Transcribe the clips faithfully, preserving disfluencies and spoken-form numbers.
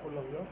كله ده.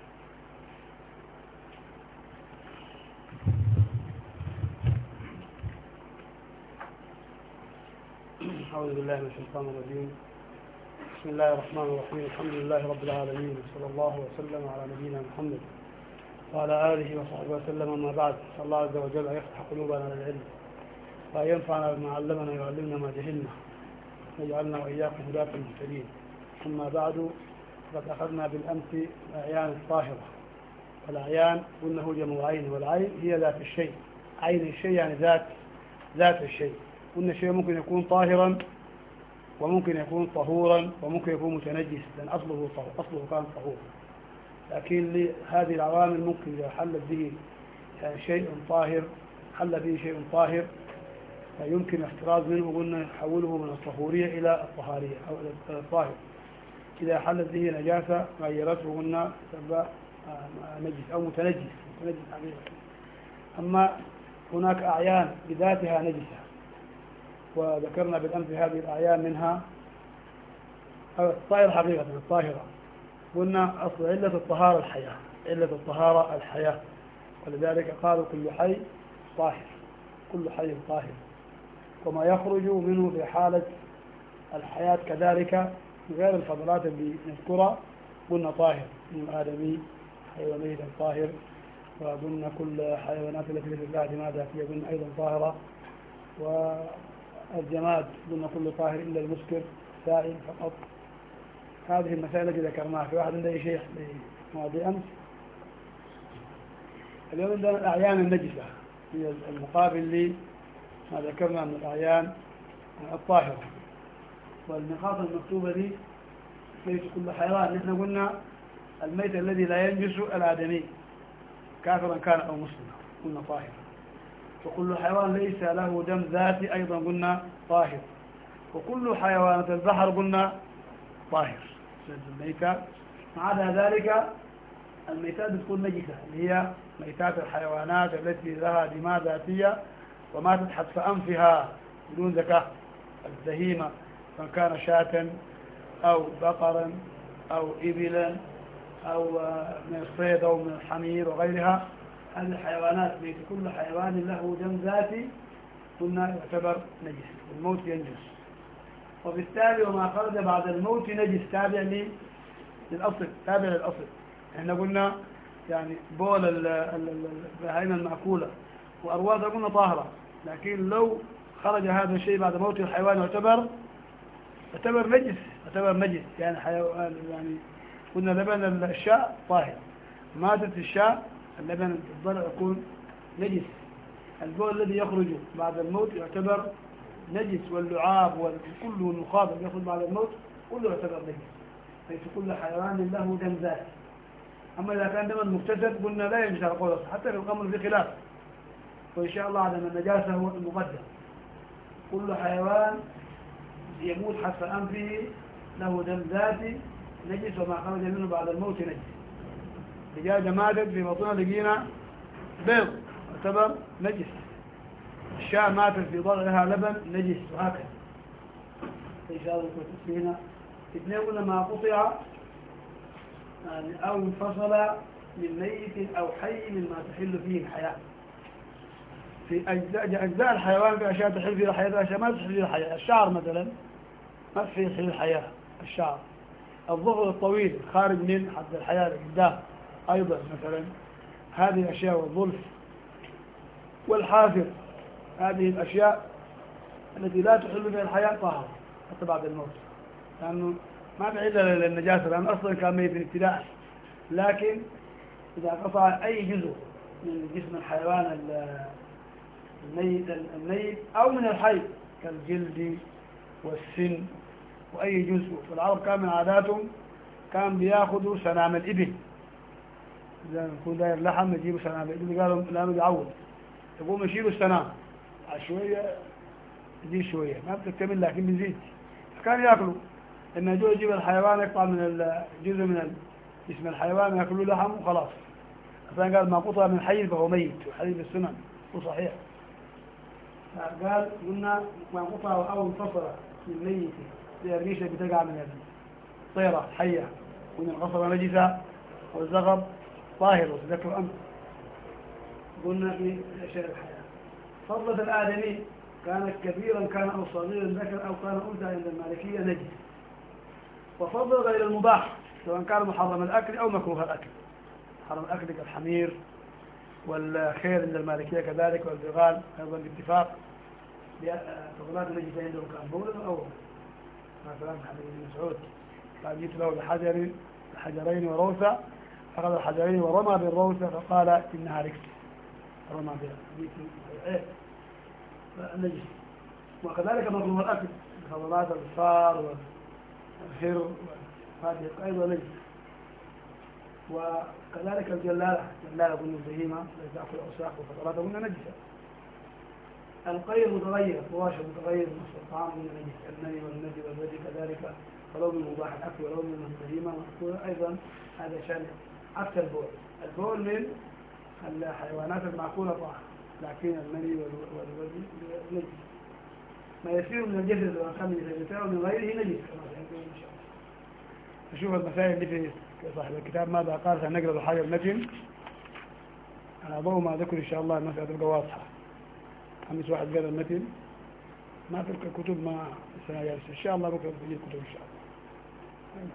أعوذ بالله من الشيطان الرجيم. بسم الله الرحمن الرحيم. الحمد لله رب العالمين، وصلى الله وسلم على نبينا محمد وعلى آله وصحبه وسلم. أما بعد، صلى الله عز وجل أن يفتح قلوبنا للعلم وأن ينفعنا بما علمنا ويعلمنا ما جهلنا ويجعلنا وإياكم هداة مهتدين. أما بعد، فقد أخذنا بالأمس الأعيان الطاهرة. والأعيان قلنا هو جمع عين، والعين هي ذات الشيء. عين الشيء يعني ذات ذات الشيء. قلنا الشيء ممكن يكون طاهرا وممكن يكون طهورا وممكن يكون متنجس، لأن أصله طهور، أصله كان طهور. لكن لهذه العوامل ممكن إذا حلت به يعني شيء طاهر حل به شيء طاهر فيمكن الاحتراز منه، قلنا نحوله من الطهورية إلى الطهارية أو إلى الطاهر. إذا حلت به نجاسة غيرته قلنا تبقى نجس أو متنجس متنجس حقيقة. أما هناك أعيان بذاتها نجسة، وذكرنا بالأمس هذه الأعيان منها الطاهرة حقيقة الطاهرة. قلنا أصل علة الطهارة الحياة، علة الطهارة الحياة، ولذلك قالوا كل حي طاهر، كل حي طاهر، وما يخرج منه في حالة الحياة كذلك غير الفضلات اللي نذكرها قلنا طاهر، من آدمي حيوانية طاهر، وقلنا كل حيوانات التي ليست لها دماء ذاتية قلنا أيضا طاهرة، والجماد قلنا كل طاهر إلا المسكر سائل فقط. هذه المسائل التي ذكرناها. في واحد عنده شيء لمواضيع أمس. اليوم عندنا الأعيان النجسة هي المقابل لما ذكرنا من الأعيان الطاهرة. والنقاط المكتوبة دي ليس كل حيوان. نحن قلنا الميت الذي لا ينجس الآدمي كافرا كان أو مسلما قلنا طاهر. وكل حيوان ليس له دم ذاتي أيضا قلنا طاهر. وكل حيوانات البحر قلنا طاهر الميتة. ما عدا ذلك الميتات تكون نجسة، اللي هي ميتات الحيوانات التي لها دماء ذاتية وماتت حتف أنفها بدون زكاة. البهيمة من كان شاة أو بقرا أو إبلا أو من الصيد أو من الحمير وغيرها، هذه الحيوانات ميت. كل حيوان له دم ذاتي قلنا يعتبر نجس، والموت ينجس. وبالتالي وما خرج بعد الموت نجس تابع للأصل، تابع للأصل. احنا قلنا يعني بول البهائم المأكولة وأرواثها قلنا طاهرة، لكن لو خرج هذا الشيء بعد موت الحيوان يعتبر يعتبر نجس، يعتبر نجس يعني حيوان. يعني قلنا لبن الشاء طاهر، ماتت الشاء اللبن الضلع يكون نجس. البول الذي يخرج بعد الموت يعتبر نجس، واللعاب والكل والمخاض اللي يخرج بعد الموت كله يعتبر نجس. ليس كل حيوان له دم ذاتي. أما إذا كان دما مكتسب قلنا لا ينجس على قول حتى في الأمر في خلاف، وإن شاء الله عدم النجاسة هو المقدم. كل حيوان يموت حتف أنفه له دم ذاتي نجس، وما خرج منه بعد الموت نجس. دجاجة ماتت في بطنها لقينا بيض يعتبر نجس. الشاة ماتت في ضلعها لبن نجس، وهكذا. إن شاء الله هنا اثنين قلنا ما قطع يعني أو انفصل من ميت أو حي مما تحل فيه الحياة. في أجزاء, أجزاء الحيوان في أشياء تحل فيه الحياة، أشياء ما تحل فيه الحياة. الشعر مثلا ما فيه الحياة، الشعر. الظهر الطويل خارج من حد الحياة القدام أيضا مثلا، هذه الأشياء. والظلف والحافر، هذه الأشياء التي لا تحل فيها الحياة طاهرة حتى بعد الموت، لأنه ما في علة للنجاسة، لأن أصلا كان ميت في ابتداء. لكن إذا قطع أي جزء من جسم الحيوان الميت الميت أو من الحي كالجلد والسن وأي جزء، والعرب كان من عاداتهم كان بياخذوا سنام الإبل. إذا يكون داير لحم يجيبوا سنام الإبل، قالوا لا يعود، يقوم يشيلوا السنام شوية يزيد شوية، ما بتكتمل لكن بيزيد. فكان يأكلوا إن جو يجيب الحيوان يقطع من الجزء من جسم الحيوان يأكلوا لحم وخلاص. فقال قال ما قطع من حي فهو ميت، وحديث السنن وصحيح. قال قلنا ما قطع أو انفصل من ميت زي الريشة بتقع من الطيرة حية ومن القصبة نجسة والزغب طاهر وتذكر أمر. قلنا في أشياء الحياة. فضلة الآدمي كانت كبيرا كان أو صغيرا ذكر أو كان أنثى عند المالكية نجس. وفضل غير المباح سواء كان محرم الأكل أو مكروه الأكل. محرم الأكل كالحمير والخيل عند المالكية كذلك والبغال أيضا باتفاق فضلات النجسة عندهم كان بولا أو مثلا حديث ابن مسعود قال جئت له بحجر بحجرين وروثة أخذ الحجرين ورمى بالروثة فقال إنها ركس رمى بها النجس. وكذلك مكروه الأكل بفضلات الفار والخير هذه أيضا نجس. وكذلك الجلالة الجلالة قلنا البهيمة التي تأكل أوساخ وفضلاتها قلنا نجسة. القير متغير فواشه متغير نصف الطعام قلنا نجس. المني والنجي والودي كذلك ولو من مباح الأكل ولو من البهيمة مأكولة أيضا هذا شأن عكس البول. البول من الحيوانات المأكولة طاهر لكن المني والودي نجس. ما يصير من الجسد والخمر فيصير من غيره نجس كما سيكون إن شاء الله. نشوف المسائل اللي في صاحب الكتاب ماذا قال سنقرأ الحاجة المتن على ضوء ما ذكر إن شاء الله المسألة تبقى واضحة. خمس واحد قرأ المتن ما تلقى الكتب ما السنة جالسة إن شاء الله بكرة تجي الكتب إن شاء الله.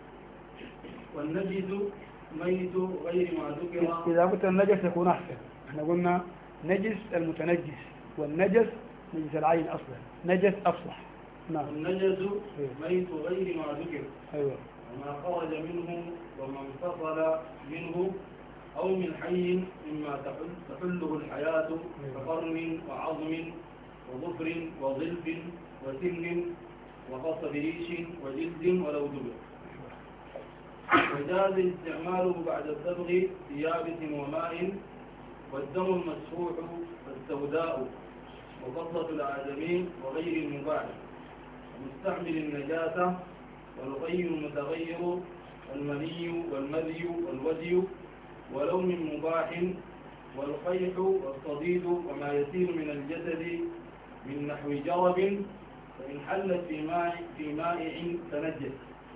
والنجس ميت غير ما ذكر. إذا قلت النجس يكون أحسن. احنا قلنا نجس المتنجس والنجس نجس العين أصلا نجس أفصح. نعم. النجس ميت غير ما ذكر. أيوة. وما خرج منه وما انفصل منه أو من حي مما تحل تحله الحياة كقرن وعظم وظفر وظلف وسن وقصب ريش وجلد ولو دبر. وجاز استعماله بعد الصبغ في يابس وماء والدم المسفوح والسوداء وفضلة الآدمي وغير المباح ومستعمل النجاسة والغي المتغير والمني والمذي والودي ولو من مباح والقيح والصديد وما يسيل من الجسد من نحو جرب فإن حلت في ماء في مائع تنجس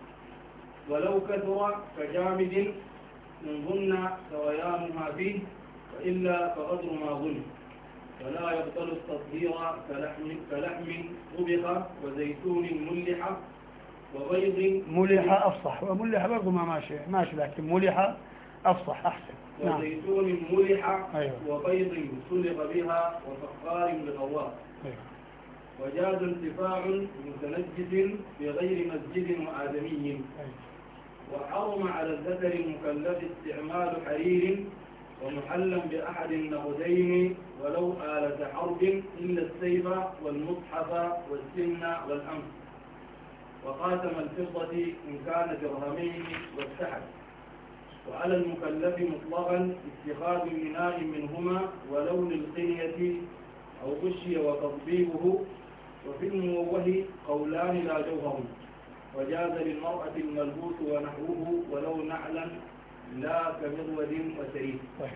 ولو كثر كجامد إن ظن سريانها فيه وإلا فقدر ما ظن فلا يبطل التطهير كلحم كلحم طبخ وزيتون ملح وبيض ملح أفصح وملح برضه ما ماشي ماشي لكن ملح أفصح أحسن. وزيتون نعم. ملح أيوه. وبيض سلق بها وفقار لغواه. أيوه. وجاز انتفاع متنجس في غير مسجد وآدمي. أيوه. وحرم على الذكر المكلف استعمال حرير ومحلا بأحد النقدين ولو آلة حرب إلا السيف والمصحف والسن والأنف وخاتم الفضة إن كان درهمين والسحر. وعلى المكلف مطلقا اتخاذ إناء منهما ولون القنية أو غشي وتطبيبه وفي الموه قولان لا جوهر. وجاز للمرأة الملبوس ونحوه ولو نعلا لا كمرود وسريد. طيب.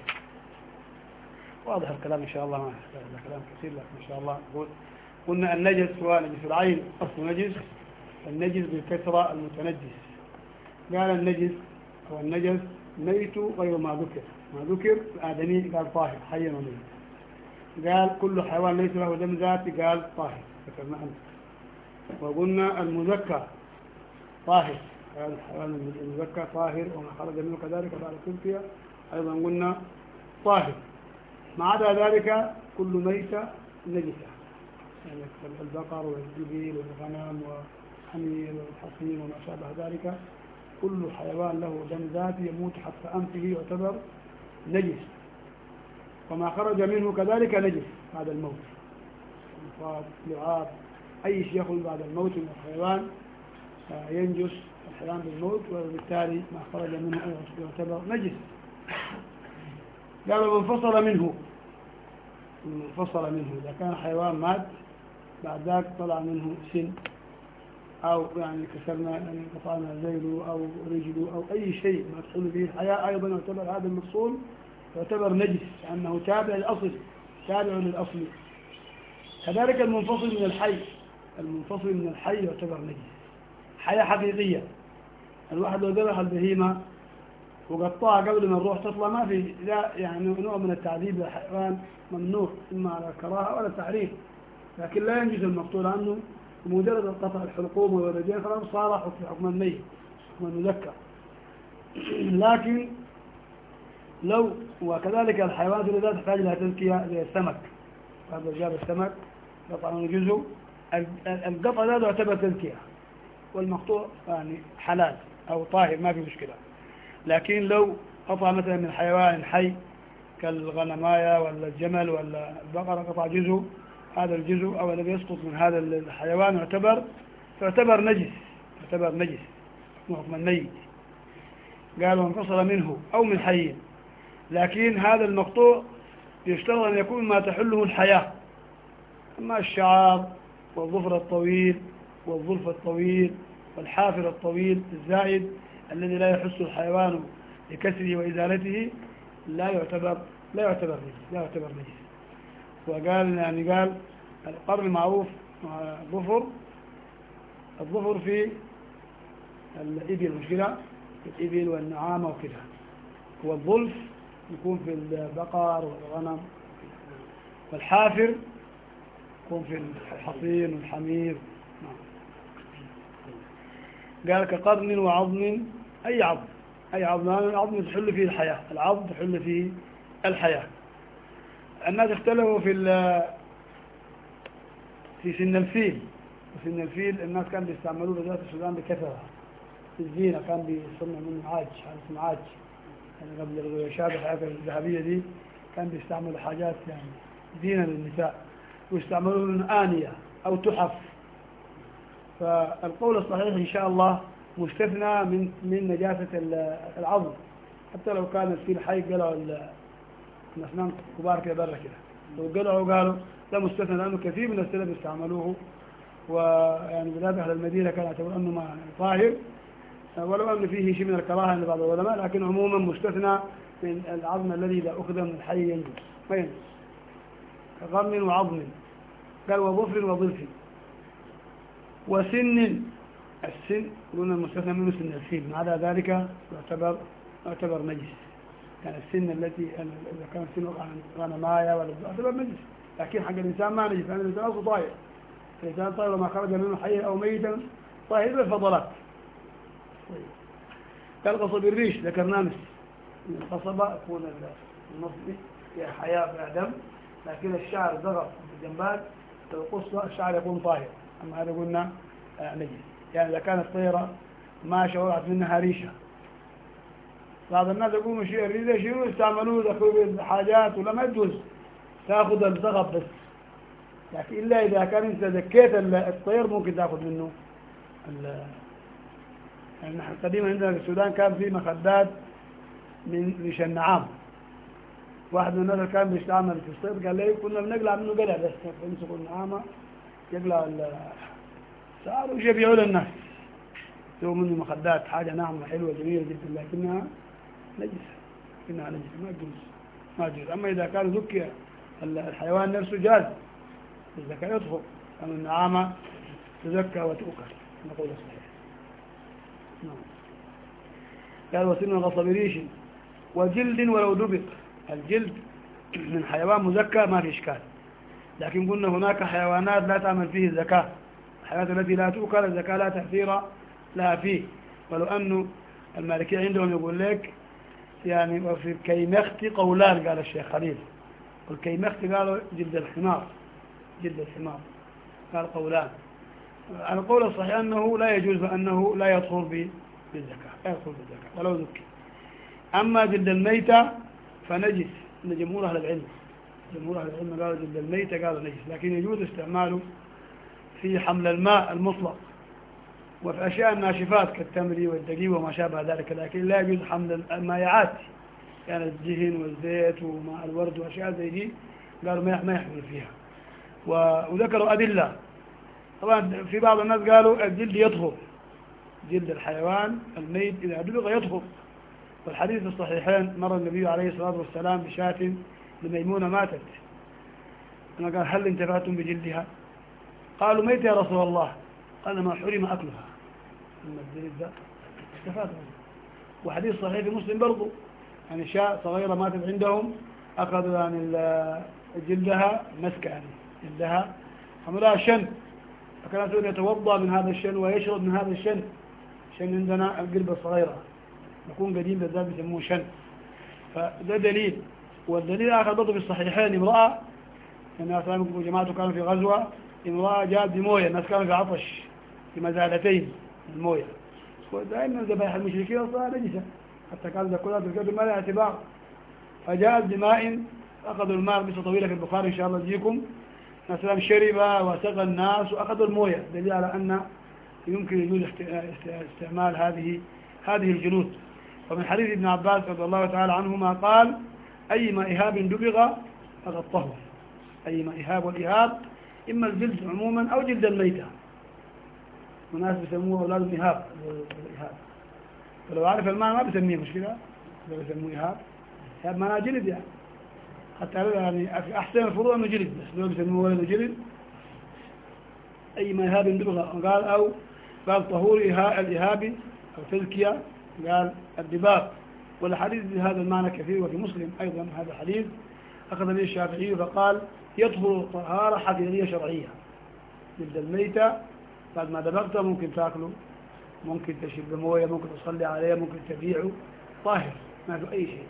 واضح الكلام إن شاء الله ما هذا كلام كثير لكن إن شاء الله نقول قلنا النجس هو نجس العين أصل نجس النجس بالكثرة المتنجس. قال النجس هو النجس ميت غير ما ذكر ما ذكر الآدمي قال طاهر حي وميت. قال كل حيوان ليس له دم ذاتي قال طاهر ذكرنا أنت. وقلنا المذكر طاهر قال الحيوان المذكر طاهر وما خرج منه كذلك بعد التزكية أيضا قلنا طاهر. ما عدا ذلك كل ميتة نجسة يعني البقر والإبل والغنم والحمير والحصير وما شابه ذلك كل حيوان له دم ذاتي يموت حتى أنفه يعتبر نجس. وما خرج منه كذلك نجس بعد الموت مصاب لعاب أي شيء يخرج بعد الموت من الحيوان ينجس الحيوان بالموت وبالتالي ما خرج منه يعتبر نجس. قال منفصل منه منفصل منه إذا كان حيوان مات بعد ذلك طلع منه سن أو يعني كسرنا يعني قطعنا ذيله أو رجله أو أي شيء ما تدخل به الحياة أيضا يعتبر هذا المفصول يعتبر نجس لأنه تابع للأصل تابع للأصل. كذلك المنفصل من الحي المنفصل من الحي يعتبر نجس حياة حقيقية. الواحد لو ذبح البهيمة وقطعها قبل ما نروح تطلع ما في لا يعني نوع من التعذيب للحيوان ممنوع إما على الكراهة ولا تحريم، لكن لا ينجز المقتول عنه بمجرد قطع الحلقوم والولدين خلاص صار حكم الميت حكم المذكر. لكن لو وكذلك الحيوانات التي لا تحتاج إلى تزكية زي السمك، هذا جاب السمك قطع من جزء، القطع هذا يعتبر تزكية والمقطوع يعني حلال أو طاهر ما في مشكلة. لكن لو قطع مثلا من حيوان حي كالغنماية ولا الجمل ولا البقرة قطع جزء، هذا الجزء أو الذي يسقط من هذا الحيوان يعتبر يعتبر نجس يعتبر نجس حكم الميت. قالوا انفصل منه أو من حي، لكن هذا المقطوع يشترط أن يكون ما تحله الحياة، أما الشعار والظفر الطويل والظلف الطويل والحافر الطويل الزائد الذي لا يحس الحيوان لكسره وإزالته لا يعتبر لا يعتبر نجس لا يعتبر نجس. وقال يعني قال القرن المعروف مع الظفر الظفر في الإبل مشكلة في الإبل والنعامة وكذا، والظلف يكون في البقر والغنم، والحافر يكون في الحصين والحمير. قال كقرن وعظم أي عظم أي عظم العظم تحل فيه الحياة العظم تحل فيه الحياة. الناس اختلفوا في في سن الفيل، وسن الفيل الناس كانوا بيستعملوه بذات السودان بكثرة في الزينة، كان بيصنع من عاج حاجة اسمها عاج يعني قبل الغياشات الحياة الذهبية دي كان بيستعملوا حاجات يعني زينة للنساء ويستعملوه من آنية أو تحف. فالقول الصحيح إن شاء الله مستثنى من من نجاسة العظم، حتى لو كان الفيل حي قلعوا الأسنان كبار كده برا كده، لو قلعوا قالوا ده مستثنى لأنه كثير من السلف استعملوه، ويعني بلاد أهل المدينة كانوا يعتبرون أنه ما طاهر، ولو أن فيه شيء من الكراهة عند بعض العلماء، لكن عموما مستثنى من العظم الذي إذا أخذ من الحي ينجس ما ينجس. كقرن وعظم قال وظفر وظلف وسن. السن قلنا المستثنى منه سن الفيل، ما عدا ذلك يعتبر يعتبر نجس. كان السن التي إذا كان السن وقع عن غنماية ولا يعتبر نجس، لكن حق الإنسان ما نجس لأن الإنسان أصله طاهر. الإنسان طاهر وما خرج منه حيا أو ميتا طاهر بالفضلات. كالقصب الريش ذكرناه من القصبة يكون النصبي فيها حياة فيها دم، لكن الشعر ضغط بالجنبات القصة الشعر يكون طاهر، أما هذا قلنا نجس. يعني إذا كانت طيرة ما شوقت منها ريشة، بعض الناس يقولوا شيء الريشة شنو يستعملوه ذكروا حاجات ولا ما يجوز تأخذ الزغب بس، لكن إلا إذا كان أنت ذكيت الطير ممكن تأخذ منه. يعني نحن قديما عندنا في السودان كان في مخدات من ريش النعام، واحد من الناس كان بيستعمل في الصيد قال لي كنا بنقلع منه قلع بس بنمسك النعامة يقلع السعر ويجي يبيعوا للناس يسووا منه مخدات حاجة ناعمة حلوة جميلة جدا، لكنها نجسة لكنها نجسة ما تجوز ما تجوز. أما إذا كان ذكي الحيوان نفسه جاز الزكاة يدخل، أما النعامة تزكى وتؤكل نقول الصحيح. نعم. قال وسن غصب ريش وجلد ولو دبق. الجلد من حيوان مزكى ما في إشكال، لكن قلنا هناك حيوانات لا تعمل فيه الزكاة، الحيوانات التي لا تؤكل الزكاة لا تأثير لها فيه. ولو أنه المالكية عندهم يقول لك يعني وفي الكيمخت قولان قال الشيخ خليل، والكيمخت قالوا جلد الحمار جلد الحمار قال قولان. القول الصحيح أنه لا يجوز أنه لا يدخل بالزكاة لا يدخل بالزكاة ولو ذكي. أما جلد الميتة فنجس، إن جمهور أهل العلم جمهور أهل العلم قالوا جلد الميتة قالوا نجس، لكن يجوز استعماله في حمل الماء المطلق وفي أشياء الناشفات كالتمر والدقيق وما شابه ذلك، لكن لا يجوز حمل المائعات يعني الدهن والزيت وماء الورد وأشياء زي دي قالوا ما يحمل فيها. وذكروا أدلة، طبعا في بعض الناس قالوا الجلد يطهر، جلد الحيوان الميت إذا دبغ يطهر، والحديث الصحيحين مر النبي عليه الصلاة والسلام بشاة لميمونة ماتت، أنا قال هل انتفعتم بجلدها؟ قالوا ميت يا رسول الله، قال ما حرم أكلها، أما الجلد ده استفاد منه. وحديث صحيح في مسلم برضو، يعني شاة صغيرة ماتت عندهم، أخذوا يعني جلدها مسكة، يعني جلدها عملها شن، فكان يقول يتوضأ من هذا الشن ويشرب من هذا الشن. شن عندنا القربة الصغيرة يكون قديم بالذات بيسموه شن، فده دليل. والدليل آخر برضه في الصحيحين، امرأة الناس جماعته كانوا في غزوة، امرأة جاءت بموية، الناس كانوا في عطش في مزالتين الموية، ودائما ذبائح المشركين أصلا نجسة حتى كانوا يقولون بالكتب ما لها اعتبار، فجاءت بماء، أخذوا الماء قصة طويلة في البخاري إن شاء الله تجيكم، مثلا شرب وسقى الناس وأخذوا الموية، دليل على أن يمكن يجوز استعمال هذه هذه الجلود. ومن حديث ابن عباس رضي الله تعالى عنهما قال: أيما إهاب دبغ فقد طهر. أيما إهاب، والإهاب إما الجلد عموما أو جلد الميتة، وناس بيسموه أولاد الإهاب الإهاب، ولو عارف المعنى ما بيسميه مشكلة، لو بيسموه إهاب، إهاب معناه جلد يعني، حتى يعني أحسن الفروع أنه جلد، بس لو بيسموه ولد جلد. أيما إهاب دبغ قال، أو قال طهور الإهاب أو تزكية، قال الدباغ. والحديث بهذا المعنى كثير، وفي مسلم أيضا هذا الحديث أخذ به الشافعي فقال: يطهر طهارة حقيقية شرعية. جلد الميتة بعد ما دبغته ممكن تأكله، ممكن تشرب مويه، ممكن تصلي عليه، ممكن تبيعه، طاهر ما في أي شيء.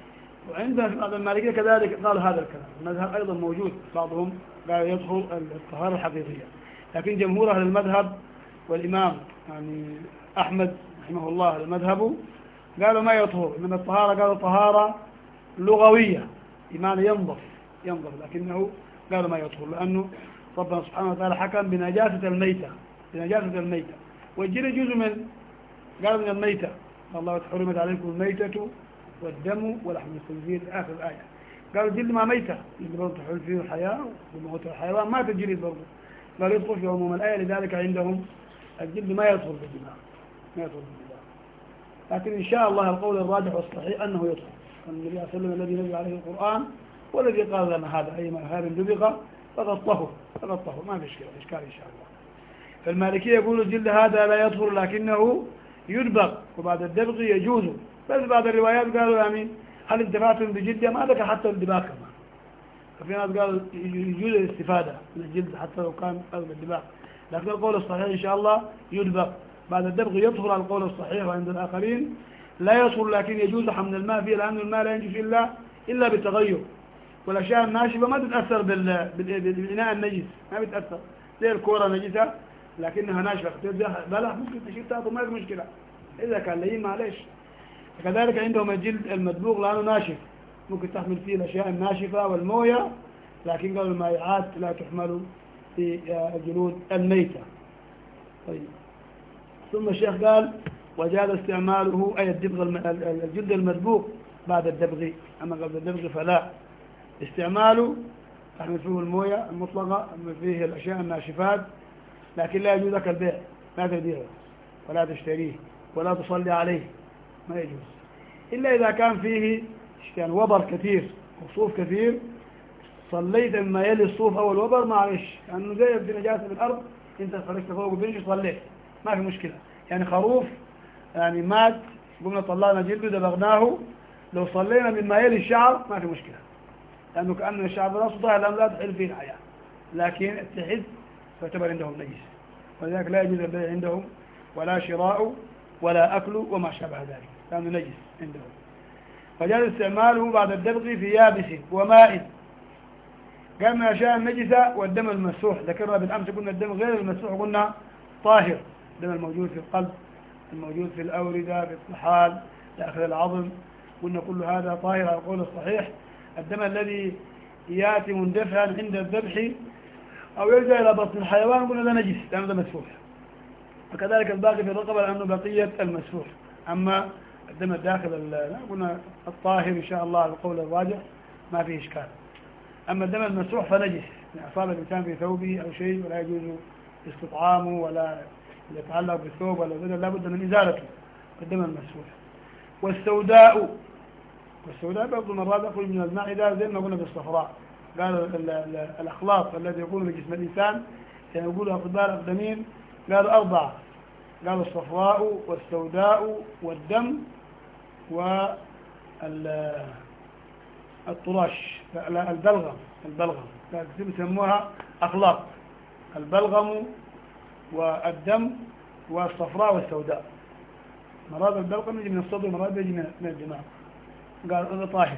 وعندنا في بعض المالكية كذلك قالوا هذا الكلام. المذهب أيضا موجود، بعضهم قال يطهر الطهارة الحقيقية، لكن جمهور أهل المذهب والإمام يعني أحمد رحمه الله المذهب قالوا ما يطهر، من الطهارة قالوا طهارة لغوية بمعنى ينظف ينظف، لكنه قالوا ما يطهر، لأنه ربنا سبحانه وتعالى حكم بنجاسة الميتة بنجاسة الميتة، والجلد جزء من قالوا من الميتة، الله حرمت عليكم الميتة والدم ولحم الخنزير آخر الآية. قالوا الجلد ما ميتة، اللي برضه تحول فيه الحياة وموت الحيوان مات الجلد برضه، قالوا يدخل في عموم الآية، لذلك عندهم الجلد ما يدخل في الدماغ ما يدخل في الدماغ. لكن إن شاء الله القول الراجح والصحيح أنه يدخل. النبي صلى الله عليه وسلم الذي نزل عليه القرآن والذي قال لنا هذا: أيما هذا دبغ فقد طهر فقد طهر، ما في إشكال إشكال إن شاء الله. فالمالكية يقول الجلد هذا لا يطهر لكنه يدبغ، وبعد الدبغ يجوز. بس بعض الروايات قالوا يعني هل انتفعتم بجلدها؟ ما ذكر حتى الدباغ كمان. ففي ناس قالوا يجوز الاستفادة من الجلد حتى لو كان قبل الدباغ، لكن القول الصحيح إن شاء الله يدبغ بعد الدبغ يطهر على القول الصحيح. وعند الآخرين لا يطهر لكن يجوز حمل الماء فيه، لأن الماء لا ينجس إلا إلا بالتغير، والأشياء الناشفة ما تتأثر بال... بالإناء النجس، ما بتأثر زي الكورة نجسة لكنها ناشفة، بلح ممكن تشيل تاخذ ما في مشكلة، إذا كان لين معلش. كذلك عندهم الجلد المدبوغ لأنه ناشف، ممكن تحمل فيه الأشياء الناشفة والموية، لكن قالوا المائعات لا تحمل في الجلود الميتة. طيب، ثم الشيخ قال: وجاز استعماله أي الدبغ الجلد المدبوغ بعد الدبغ، أما قبل الدبغ فلا. استعماله تحمل فيه الموية المطلقة، تحمل فيه الأشياء الناشفات، لكن لا يجوز لك البيع، لا تبيعه ولا تشتريه ولا تصلي عليه، ما يجوز إلا إذا كان فيه كان وبر كثير وصوف كثير، صليت مما يلي الصوف أو الوبر معلش، لأنه زي في نجاسة في الأرض، أنت خرجت فوق وبنش صليت ما في مشكلة. يعني خروف يعني مات قمنا طلعنا جلده دبغناه، لو صلينا مما يلي الشعر ما في مشكلة، لأنه كأن الشعر راسه ضاع لأنه لا تحل فيه الحياة، لكن التحد فاعتبر عندهم نجس، ولذلك لا يجوز البيع عندهم ولا شراء ولا أكل وما شابه ذلك، لأنه نجس عندهم. فجاز استعماله بعد الدبغ في يابس وماء. قال من الأشياء النجسة والدم المسوح، ذكرنا بالأمس قلنا الدم غير المسوح قلنا طاهر، الدم الموجود في القلب، الموجود في الأوردة، في الطحال، داخل العظم، قلنا كل هذا طاهر على القول الصحيح. الدم الذي يأتي مندفعا عند الذبح أو يرجع إلى بطن الحيوان قلنا ده نجس لأنه ده مسفوح، وكذلك الباقي في الرقبة لأنه بقية المسفوح. أما الدم الداخل قلنا الطاهر إن شاء الله على القول الراجح ما فيه إشكال. أما الدم المسفوح فنجس، يعني أصاب الإنسان في ثوبه أو شيء ولا يجوز استطعامه ولا يتعلق بالثوب ولا بدل، لا بد من إزالته، الدم المسفوح. والسوداء والسوداء برضو مرات أخرج من المعدة زي ما قلنا بالصفراء، قالوا الأخلاط الذي يكون في جسم الإنسان يعني يقولوا أطباء الأقدمين قالوا أربعة، قالوا الصفراء والسوداء والدم والطراش، لا البلغم، البلغم يسموها أخلاق، البلغم والدم والصفراء والسوداء. مرض البلغم يجي من الصدر، مرض يجي من الدماغ، قال هذا طاهر.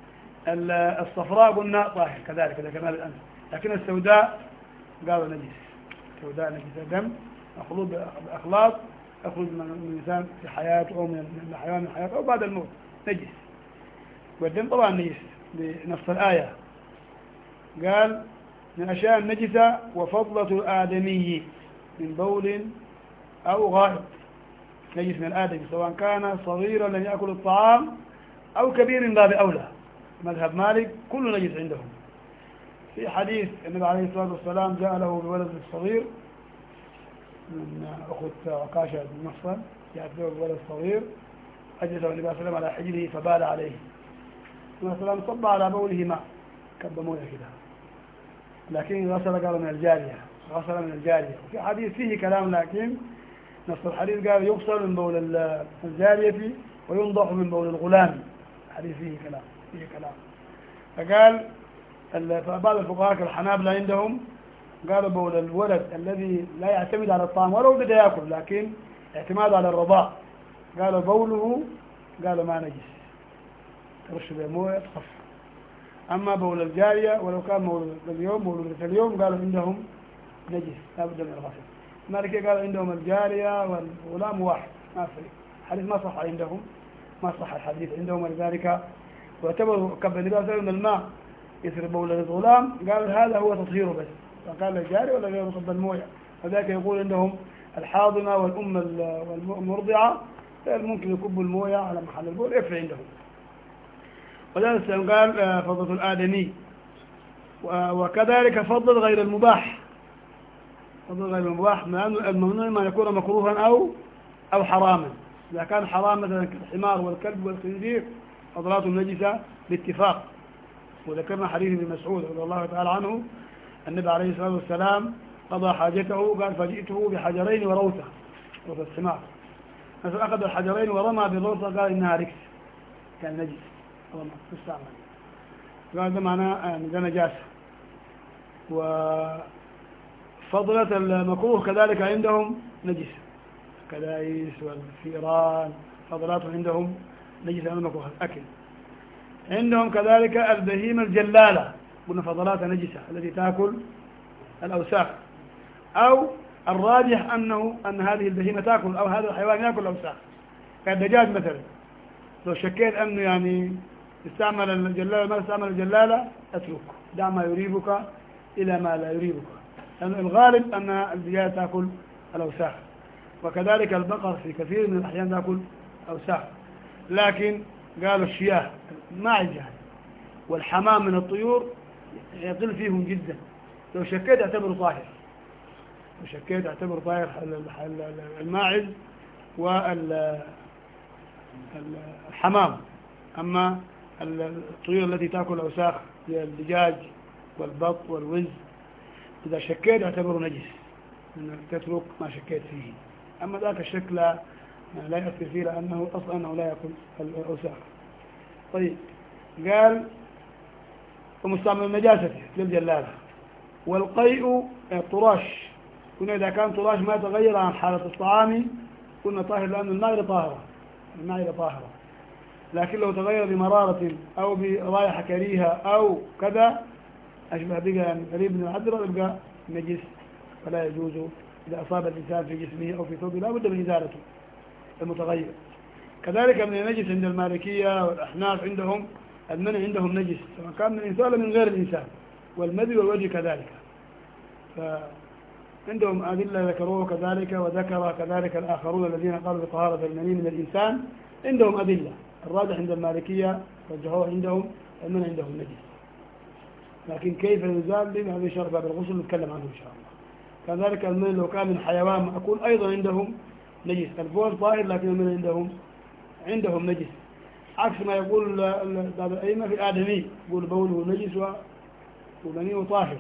الصفراء قلنا طاهر كذلك إذا كمال الأنف، لكن السوداء قالوا نجس، السوداء نجس، دم مخلوط بأخلاق يخرج من الإنسان في حياته أو من الحيوان من حياته أو بعد الموت نجس. والدم طبعا نجس بنص الآية، قال من الأشياء النجسة وفضلة الآدمي من بول أو غائط، نجس من الآدمي سواء كان صغيرا لم يأكل الطعام أو كبير من باب أولى. مذهب مالك كل نجس عندهم. في حديث النبي عليه الصلاة والسلام جاء له بولد صغير من أخت عكاشة بن محصن، جاءت له بولد صغير، أجلسه النبي صلى الله عليه وسلم على حجره فبال عليه، النبي صلى الله عليه وسلم صب على بوله ماء، كب مويه كده، لكن غسل قال من الجارية، غسل من الجارية. وفي حديث فيه كلام، لكن نص الحديث قال يغسل من بول الجارية وينضح من بول الغلام، الحديث فيه كلام، فيه كلام. فقال بعض الفقهاء الحنابلة عندهم قالوا بول الولد الذي لا يعتمد على الطعام ولو بدا ياكل، لكن اعتماد على الرضاع، قالوا بوله قالوا ما نجس، ترش بمويه تخف. اما بول الجاريه ولو كان مولود اليوم مولود اليوم قالوا عندهم نجس لا بد من الغسل. مالك قالوا عندهم الجاريه والغلام واحد، ما في حديث ما صح عندهم، ما صح الحديث عندهم، ولذلك واعتبروا كب النبي صلى الله عليه وسلم الماء يسرب بول الغلام، قال هذا هو تطهيره بس، فقال الجاري ولا غيره صب المويه. وذلك يقول عندهم الحاضنه والام المرضعه ممكن يكبوا المويه على محل البول يكفي عندهم. وذلك قال فضل الآدمي، وكذلك فضل غير المباح، فضل غير المباح، لأنه الممنوع ما يكون مكروها أو أو حراما. إذا كان حرام مثلا الحمار والكلب والخنزير فضلاتهم نجسة باتفاق. وذكرنا حديث ابن مسعود رضي الله تعالى عنه، النبي عليه الصلاة والسلام قضى حاجته قال فجئته بحجرين وروثة، روثة الحمار، مثلا أخذ الحجرين ورمى بالروثة قال إنها ركس، كان نجس رمى تستعمل، قال ده معناه ده نجاسة. وفضلة المكروه كذلك عندهم نجسة، الكدائس والفيران فضلاتهم عندهم نجسة عن المكروه الأكل. عندهم كذلك البهيمة الجلالة، قلنا فضلاتها نجسة التي تأكل الأوساخ، أو الراجح أنه أن هذه البهيمة تأكل أو هذا الحيوان يأكل الأوساخ، كالدجاج مثلا، لو شكيت أنه يعني استعمل الجلالة ما استعمل الجلالة اترك، دع ما يريبك إلى ما لا يريبك، لأن الغالب أن الدجاج تأكل الأوساخ، وكذلك البقر في كثير من الأحيان تأكل أوساخ. لكن قالوا الشياه معز يعني والحمام من الطيور يقل فيهم جدا، لو شكيت اعتبره طاهر، لو شكيت اعتبره طاهر الماعز والحمام. أما الطيور التي تأكل أوساخ هي الدجاج والبط والوز، إذا شكيت اعتبره نجس، أنك تترك ما شكيت فيه. أما ذاك الشك لا لا يأثر فيه، لأنه أصلا أنه لا يأكل الأوساخ. طيب قال ومستعمل النجاسة للجلالة. والقيء الطراش، كنا إذا كان طراش ما تغير عن حالة الطعام كنا طاهر، لأن الماء طاهرة، الماء طاهرة، لكن لو تغير بمرارة أو برائحة كريهة أو كذا أشبه بها قريب من العذرة يبقى نجس، فلا يجوز إذا أصاب الإنسان في جسمه أو في ثوبه لا بد من إزالته المتغير. كذلك من النجس عند المالكية والأحناف عندهم المنع عندهم نجس سواء كان من الإنسان ولا من غير الإنسان، والمذي والوجه كذلك، فعندهم أدلة ذكروه كذلك، وذكر كذلك الآخرون الذين قالوا بطهارة المني من الإنسان عندهم أدلة. الراجح عند المالكية رجحوه عندهم المنع عندهم نجس، لكن كيف يزال به هذا شرط باب الغسل نتكلم عنه إن شاء الله. كذلك المني لو كان من حيوان مأكول أيضا عندهم نجس، البول طاهر لكن المني عندهم عندهم نجس، عكس ما يقول بعض الأئمة في الآدمي، يقول بوله نجس ومنيه طاهر.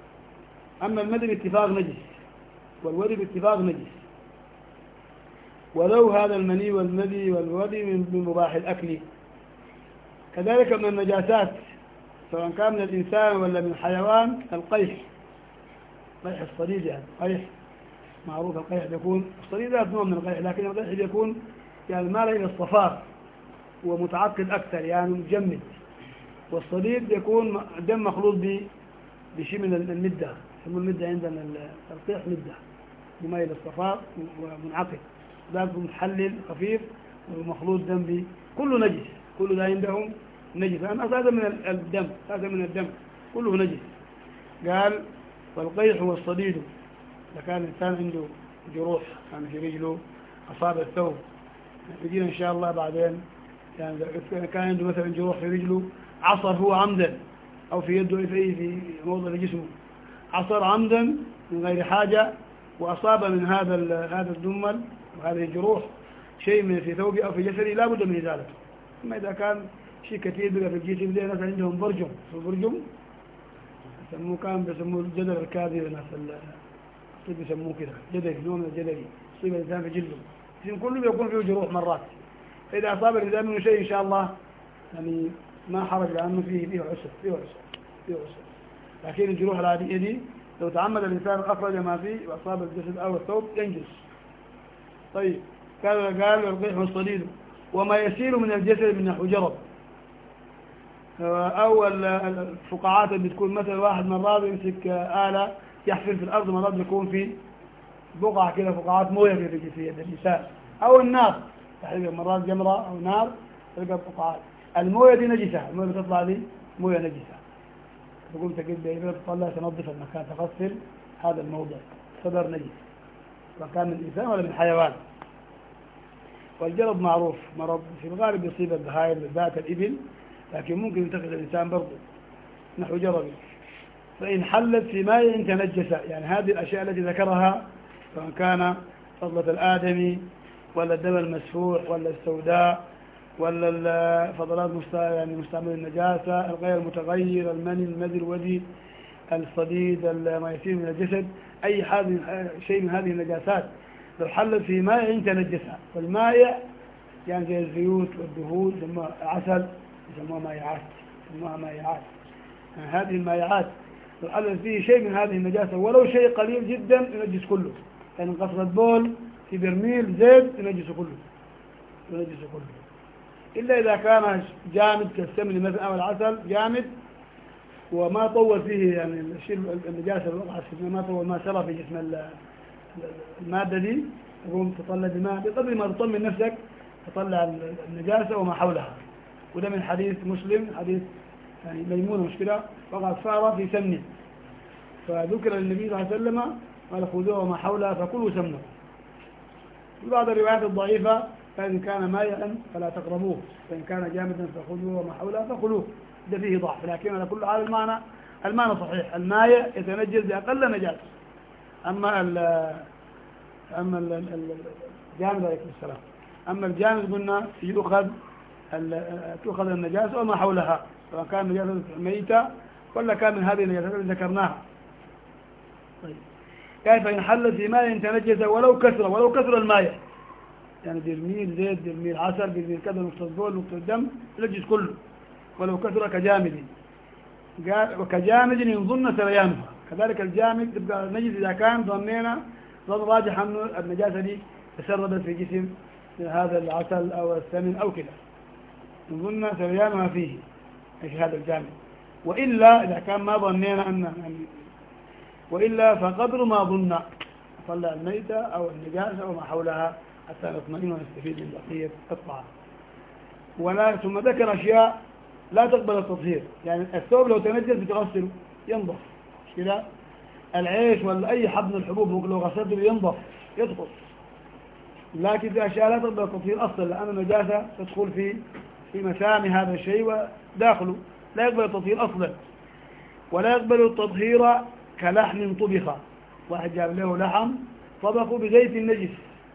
أما المذي باتفاق نجس والودي باتفاق نجس. ولو هذا المني والمذي والودي من مباح الأكل. كذلك من النجاسات سواء كان من الإنسان ولا من الحيوان القيح، قيح الصديد، يعني قيح معروف. القيح يكون الصديد لا نوع من القيح، لكن القيح يكون يعني مال إلى الصفار ومتعقد أكثر، يعني مجمد. والصديد يكون دم مخلوط بشيء من المدة، يسموه المدة عندنا القيح مدة، مميل الصفار ومنعقد، ذاك متحلل خفيف ومخلوط دم به، كله نجس، كله ده عندهم نجس، لأن هذا من الدم، هذا من الدم كله نجس. قال والقيح والصديد، إذا كان الإنسان عنده جروح يعني في رجله، أصاب الثوب، يجينا إن شاء الله بعدين، يعني إذا كان عنده مثلا جروح في رجله عصر هو عمدا، أو في يده في في موضع جسمه عصر عمدا من غير حاجة، وأصاب من هذا هذا الدمل وهذه الجروح شيء من في ثوبه أو في جسده، لا بد من إزالته. أما إذا كان شيء كثير بقى في الجسم، زي ناس عندهم برجم، البرجم يسموه، كان بيسموه الجدل الكاذب، الناس الطب يسموه كده جدلي، نوع من الجدلي يصيب الإنسان في جلده، الجسم كله بيكون فيه جروح مرات. فإذا أصاب الإنسان منه شيء إن شاء الله يعني ما حرج، لأنه فيه فيه عسر فيه عسر فيه عسر. لكن الجروح العادية دي لو تعمد الإنسان أخرج ما فيه وأصاب الجسد أو الثوب ينجس. طيب قال قال القيح والصديد وما يسيل من الجسد من نحو جرب، أو الفقاعات اللي بتكون مثلا واحد مرات يمسك آلة يحفر في الأرض، مرات بيكون في بقعة كده فقاعات موية في في يد الإنسان، أو النار تحريقا مرات جمرة أو نار تلقى فقاعات. الموية دي نجسة، الموية بتطلع دي موية نجسة، تقوم تجد بإبرة تطلع تنظف المكان، تغسل هذا الموضع، صدر نجس سواء كان من إنسان ولا من حيوان. والجرب معروف مرض في الغالب يصيب البهائم بالذات الإبل، لكن ممكن ينتقل الإنسان برضه نحو جربه. فإن حلت في ماء تنجس، يعني هذه الأشياء التي ذكرها سواء كان فضلة الآدمي ولا الدم المسفوح ولا السوداء ولا الفضلات يعني مستعمل النجاسة، الغير المتغير، المني، المذي، الودي، الصديد، ما يسير من الجسد، أي هذه شيء من هذه النجاسات لو حلت في ماء تنجسها. والماء يعني زي الزيوت والدهون يسموها عسل، يسموها مائعات، يسموها مائعات. يعني هذه المائعات لو حلت فيه شيء من هذه النجاسة ولو شيء قليل جدا ينجس كله، يعني قصرة بول في برميل زيت ينجس كله، ينجس كله، إلا إذا كان جامد كالسمن مثلا أو العسل جامد وما طول فيه يعني الشيء النجاسة الوقعة ما طول ما سرى في جسم المادة دي، تقوم تطلع دماء بقدر ما تطمن نفسك تطلع النجاسة وما حولها. وده من حديث مسلم، حديث يعني ميمونة مش كده، وقعت فارة في سمن، فذكر للنبي صلى الله عليه وسلم قال خذوه وما حولها فكلوا سمنه. في بعض الروايات الضعيفة فإن كان مائعا فلا تقربوه، فإن كان جامدا فخذوه وما حولها فكلوه، ده فيه ضعف، لكن على كل حال المعنى المعنى صحيح، الماء يتنجس بأقل نجاسة. أما ال أما الجامد عليكم السلام، أما الجامد قلنا يؤخذ تؤخذ النجاسة وما حولها، سواء كان نجاسة ميتة ولا كان من هذه النجاسات التي ذكرناها. طيب كيف إن حل في ماء تنجس ولو كثر ولو كثر الماء، يعني برميل زيت، برميل عسل، برميل كذا، نقطة بول، نقطة دم، ينجس كله ولو كثر كجامد. وكجامد يظن سريانها، كذلك الجامد تبقى نجس إذا كان ظنينا ظن راجح أن النجاسة دي تسربت في جسم هذا العسل أو السمن أو كذا، نظن سريانها فيه في هذا الجامد. وإلا إذا كان ما ظنينا أن وإلا فقدر ما ظن طلع الميتة أو النجاسة وما حولها حتى نطمئن ونستفيد من بقية الطعام. ولا ثم ذكر أشياء لا تقبل التطهير، يعني الثوب لو تنجس بتغسله ينضف مش كده، العيش ولا أي حب من الحبوب لو غسلته ينضف يدخل، لكن في أشياء لا تقبل التطهير أصلا، لأن النجاسة تدخل في في مسام هذا الشيء وداخله، لا يقبل التطهير أصلا. ولا يقبل التطهير كلحم طبخ، واحد جاب له لحم طبخه بزيت النجس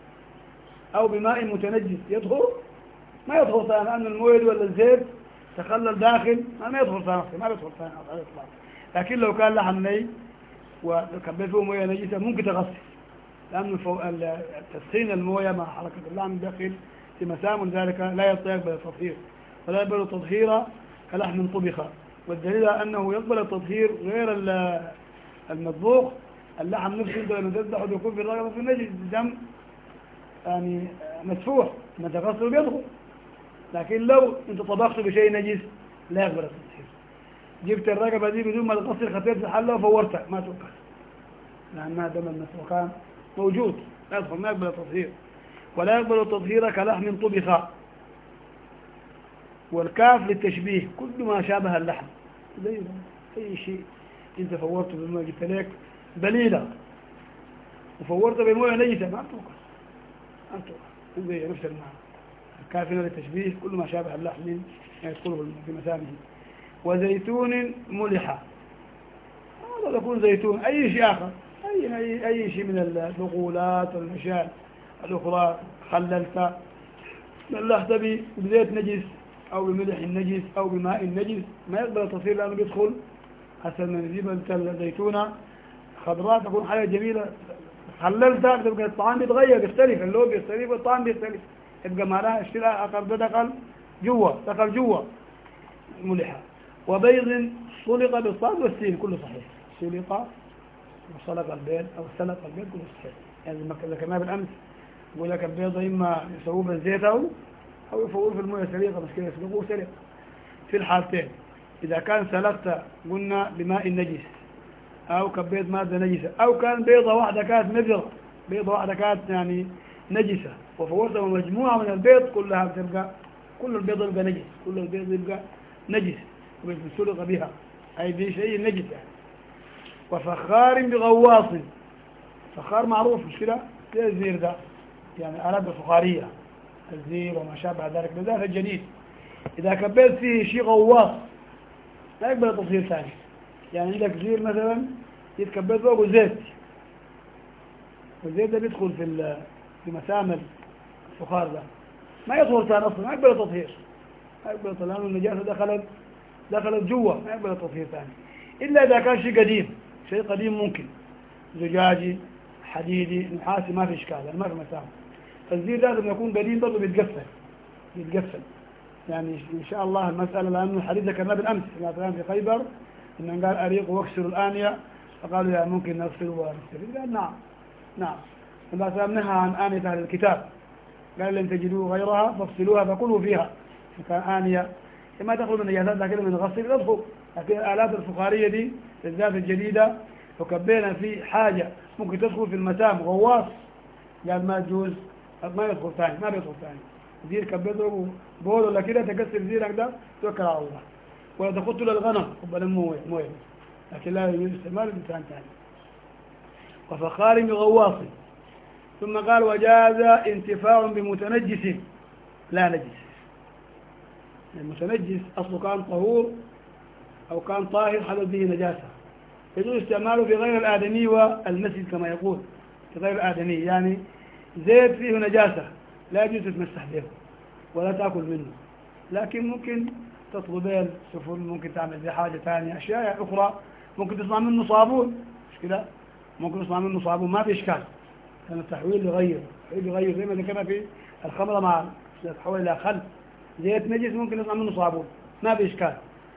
أو بماء متنجس يدخل ما يدخل ثاني، لأن المويه ولا الزيت تخلل داخل ما يدخل ثاني، ما يدخل ثاني. لكن لو كان لحم ني وكبل فيه مويه نجسة ممكن تغسل، لأن تسخين الموية مع حركة اللحم داخل في مسام ذلك لا يقبل التطهير، ولا يقبل التطهير كلحم طبخ. والدليل أنه يقبل التطهير غير المطبوخ. اللحم نفسه أنت لما تذبحه بيكون في الرقبة في النجس دم يعني مدفوح، ما تغسل بيدخل. لكن لو أنت طبخته بشيء نجس لا يقبل التطهير. جبت الرقبة دي بدون ما تغسل، خطيت في الحلة وفورتها ما تؤكل، لأنها دم المسروقان موجود لا يدخل، ما يقبل التطهير. ولا يقبل التطهير كلحم طبخ. والكاف للتشبيه، كل ما شابه اللحم، زي أي شيء أنت فورته بما جبت لك بليلة وفورته بمويه نجسة ما تؤكل، ما تؤكل، زي نفس المعنى. الكاف للتشبيه كل ما شابه اللحم يدخله في مسامه. وزيتون ملحة، هذا يكون زيتون أي شيء آخر، أي أي أي شيء من البقولات والأشياء الأخرى خللت ملحت بزيت نجس أو بملح النجس أو بماء النجس ما يقبل التطهير، لأنه بيدخل حسب ما نجيب الزيتونة خضراء تكون حاجة جميلة، خللتها بتبقى الطعام بيتغير بيختلف، اللون بيختلف والطعام بيختلف، يبقى معناها اشتراء آخر ده دخل جوا دخل جوا ملحة. وبيض صلق بالصاد والسين كله صحيح، صلق وصلق البيض أو سلق البيض كله صحيح. يعني إذا كنا بالأمس يقول لك البيض إما يسووه بالزيت أو أو يفوروه في المويه سليقة، بس كده يسلقوه سلق. في الحالتين إذا كان سلقت قلنا بماء نجس أو كبيض مادة نجسة، أو كان بيضة واحدة كانت نذرة، بيضة واحدة كانت يعني نجسة وفورتها مجموعة من البيض كلها بتبقى كل البيض يبقى نجس، كل البيض يبقى نجس وبسلق بها، أي دي شيء نجس يعني. وفخار بغواص، فخار معروف مش كده زي الزير ده، يعني آلات الفخارية الزير وما شابه ذلك، بالذات الجديد إذا كبيت فيه شيء غواص لا يقبل تطهير ثاني. يعني عندك زير مثلا يتكبيت فوقه زيت، والزيت ده بيدخل في في مسام الفخار ده ما يطهر ثاني أصلا، ما يقبل تطهير، ما يقبل تطهير لأنه النجاسة دخلت دخلت جوا، ما يقبل تطهير ثاني إلا إذا كان شيء قديم، شيء قديم ممكن زجاجي حديدي نحاسي ما في إشكال، يعني ما في مسام. فالزير لازم يكون قديم برضه بيتقفل بيتقفل يعني إن شاء الله المسألة، لأنه الحديث ذكرناه بالأمس مثلا في خيبر إن قال أريق واكسروا الآنية، فقالوا يعني ممكن نغسل ونغسل، قال نعم نعم. فما نهى عن آنية أهل الكتاب، قال لن تجدوا غيرها فافصلوها فكلوا فيها، فكان آنية ما تخرج من نجاسات لكن من غسل يدخل. لكن الآلات الفخارية دي بالذات الجديدة وكبينا في حاجة ممكن تدخل في المسام غواص، قال ما تجوز ما يدخل ثاني، ما بيدخل ثاني. زير كبيته بول ولا كده تكسر زيرك ده توكل على الله. ولا تخط له الغنم قبل مويه مويه، لكن لا يجوز استعمال الإنسان ثاني. وفخار بغواص. ثم قال وجاز انتفاع بمتنجس لا نجس. المتنجس أصله كان طهور أو كان طاهر حدث به نجاسة، يجوز استعماله في غير الآدمي والمسجد كما يقول، في غير الآدمي يعني زيت فيه نجاسة لا يجوز تتمسح به ولا تأكل منه، لكن ممكن تطلبين سفن، ممكن تعمل به حاجة ثانية أشياء أخرى، ممكن تصنع منه صابون مش كده، ممكن تصنع منه صابون ما في إشكال، كان التحويل يغير يغير زي ما ذكرنا في الخمرة مع تحول إلى خل، زيت نجس ممكن نصنع منه صابون ما في إشكال.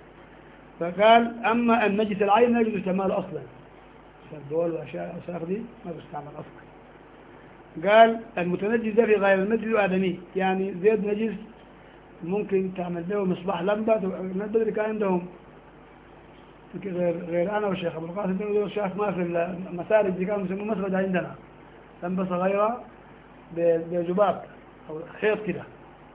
فقال أما النجس العين لا يجوز استعماله أصلا، الدول والأشياء الأوساخ دي ما بيستعمل أصلا. قال المتنجس ده في غير المسجد الآدمي، يعني زيت نجس ممكن تعمل له مصباح لمبة، الناس بدري كان عندهم غير غير أنا والشيخ أبو القاسم دول شاف ما في المسارج دي كانوا يسموه مسجد عندنا لمبة صغيرة بجباب أو خيط كده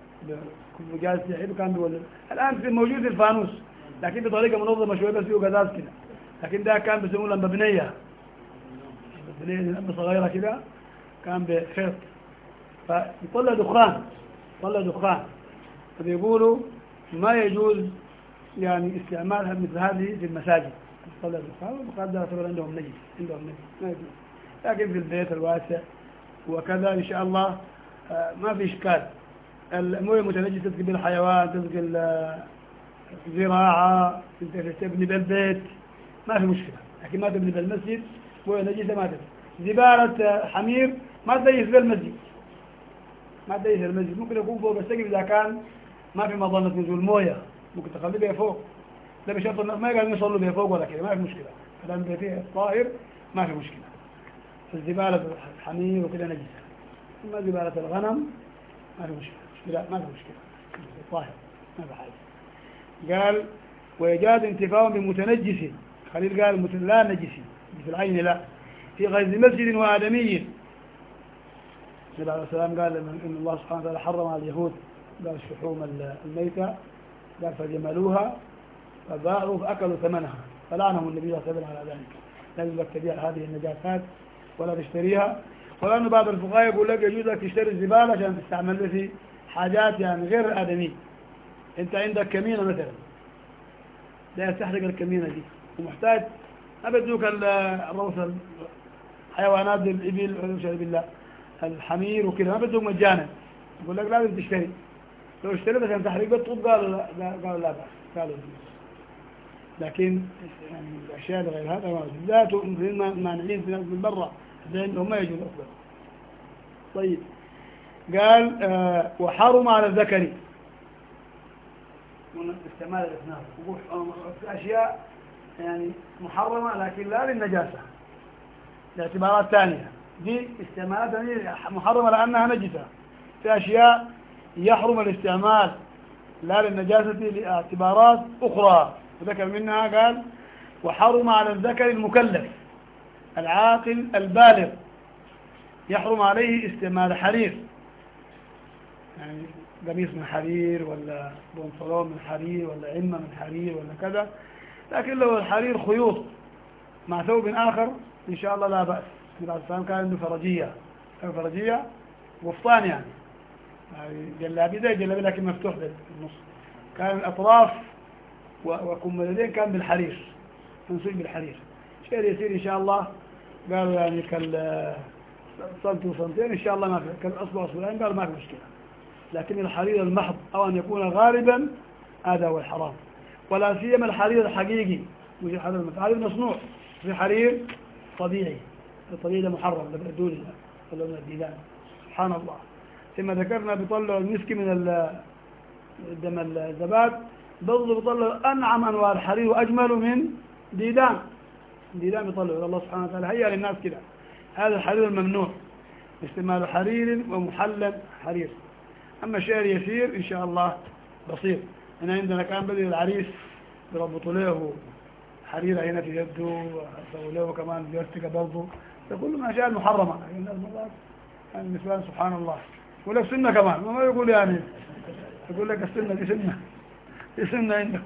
كل جالس يحب كان بيولد. الآن في موجود الفانوس لكن بطريقة منظمة شوية بس فيه غازات كده، لكن ده كان بيسموه لمبة بنية بنية لمبة صغيرة كده كان بخيط فيطلع دخان يطلع دخان فبيقولوا ما يجوز يعني استعمالها مثل هذه في المساجد، يطلع دخان والدخان ده يعتبر عندهم نجس عندهم نجس ما يجوز، لكن في البيت الواسع وكذا إن شاء الله ما في إشكال. المويه المتنجسة تسقي بالحيوان، تسقي الزراعة، تبني بالبيت ما في مشكلة، لكن ما تبني بالمسجد مويه نجسة ما تبني. زبالة حمير ما تديس بالمسجد، ما تديس المسجد. ممكن يكون فوق السقف إذا كان ما في مظنة نزول موية، ممكن تخليه بها فوق، لا بشرط ما يقال يصلوا بها فوق ولا كذا، ما في مشكلة. كلام فيه طاهر ما في مشكلة. الزبالة الحمير وكذا نجسة. أما زبالة الغنم ما في مشكلة، لا ما في مشكلة، طاهر ما في حاجة. قال ويجاز انتفاع بمتنجس، خليل قال لا نجس في العين لا، في غير مسجد وآدمي. النبي عليه السلام قال إن الله سبحانه وتعالى حرم على اليهود قال الشحوم الميتة، قال فجملوها فباعوا فأكلوا ثمنها، فلعنهم النبي صلى الله عليه وسلم على ذلك. لا يجوز لك تبيع هذه النجاسات ولا تشتريها. ولأن بعض الفقهاء يقول لك يجوز لك تشتري الزبالة عشان تستعمل في حاجات يعني غير الآدمية. أنت عندك كمينة مثلا لا تحرق الكمينة دي ومحتاج ما بدوك الروث الحيوانات الإبل والعياذ بالله الحمير وكذا ما بدوك مجانا، يقول لك لازم تشتري. لو اشتريت عشان تحريق بالطوب قالوا لا قالوا لا بأس، قالوا لكن يعني الأشياء غير هذا ما يجوز. لا تؤمن مانعين في ناس من برا عندهم ما يجوز أصلا. طيب قال آه وحرم على الذكر استعمال الإثنان في أشياء يعني محرمة لكن لا للنجاسة لاعتبارات ثانية. دي استعمالات محرمة لأنها نجسة. في أشياء يحرم الاستعمال لا للنجاسة لاعتبارات أخرى وذكر منها قال وحرم على الذكر المكلف العاقل البالغ يحرم عليه استعمال حرير، يعني قميص من حرير ولا بنطلون من حرير ولا عمة من حرير ولا كذا. لكن لو الحرير خيوط مع ثوب آخر إن شاء الله لا بأس. النبي عليه الصلاة والسلام كان عنده فرجية، كان فرجية وفطان يعني يعني جلابي زي جلابي لكن مفتوح بالنص، كان الأطراف وكمالين كان بالحرير منسوج بالحرير. شيء يصير إن شاء الله قالوا يعني كال سنت وسنتين إن شاء الله ما في كالأصبع أصبعين قالوا ما في مشكلة. لكن الحرير المحض أو أن يكون غالبا هذا هو الحرام، ولا سيما الحرير الحقيقي مش الحرير الحرير مصنوع في حرير طبيعي، الطبيعي ده محرم ده بأدول الله ولا من الديدان سبحان الله. ثم ذكرنا بيطلعوا المسك من دم الزباد برضه بيطلعوا أنعم أنواع الحرير وأجمل من ديدان. ديدان بيطلعوا الله سبحانه وتعالى هيا للناس كده. هذا الحرير الممنوع استعمال حرير ومحلل حرير. أما شيء يسير إن شاء الله بسيط. هنا عندنا كان بدل العريس بربطوا له حريرة هنا في يده وسووا له كمان بيرتقى برضه، فكل ما أشياء محرمة. يعني الناس مرات يعني النسوان سبحان الله يقول لك سنة كمان ما يقول يعني يقول لك السنة دي سنة دي سنة عنده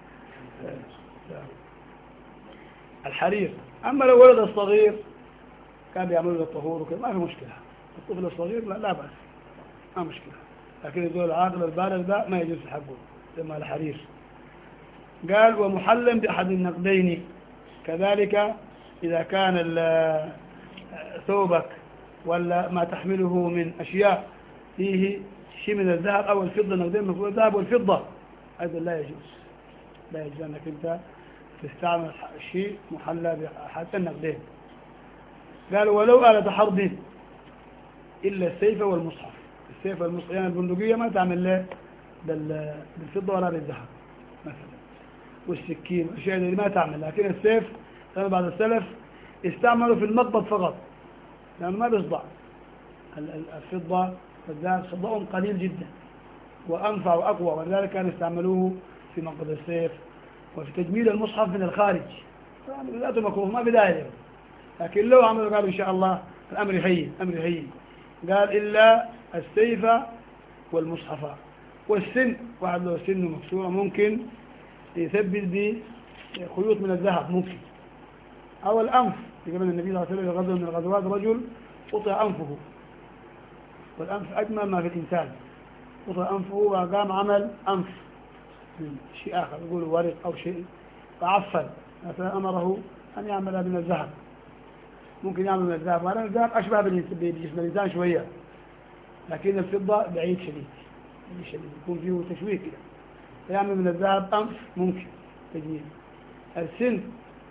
الحرير. أما لو ولد الصغير كان بيعملوا له الطهور وكذا ما في مشكلة. الطفل الصغير لا, لا بأس ما مشكلة. لكن يقول العاقل البالغ ده ما يجوز حقه ثم الحرير. قال ومحلم بأحد النقدين كذلك إذا كان ثوبك ولا ما تحمله من أشياء فيه شيء من الذهب أو الفضة، نقدين من الذهب والفضة أيضا لا يجوز لا يجوز أنك أنت تستعمل شيء محلى بأحد النقدين. قال ولو آلة حرب إلا السيف والمصحف. السيف والمصحف يعني البندقية ما تعمل له بالفضة ولا بالذهب مثلا، والسكين والأشياء اللي ما تعمل. لكن السيف كان بعض السلف استعملوا في المقبض فقط لأنه ما بيصدع. الفضة والذهب صدعهم قليل جدا وأنفع وأقوى، ولذلك كانوا يستعملوه في مقبض السيف وفي تجميل المصحف من الخارج. ذاته مكروه ما بداية، لكن لو عملوا قالوا إن شاء الله الأمر هين أمر هين. قال إلا السيف والمصحف والسن. واحد له سن مكسورة ممكن يثبت بخيوط من الذهب ممكن، أو الأنف. يقول النبي صلى الله عليه وسلم غزوة من الغزوات رجل قطع أنفه، والأنف أجمل ما في الإنسان، قطع أنفه وقام عمل أنف من شيء آخر يقول ورق أو شيء فعفل، فأمره أن يعمل من الذهب. ممكن يعمل من الذهب، وأنا الذهب أشبه بجسم الإنسان شوية، لكن الفضة بعيد شديد شديد يكون فيه تشويه كده، فيعمل من الذهب أنف ممكن تجميل. السن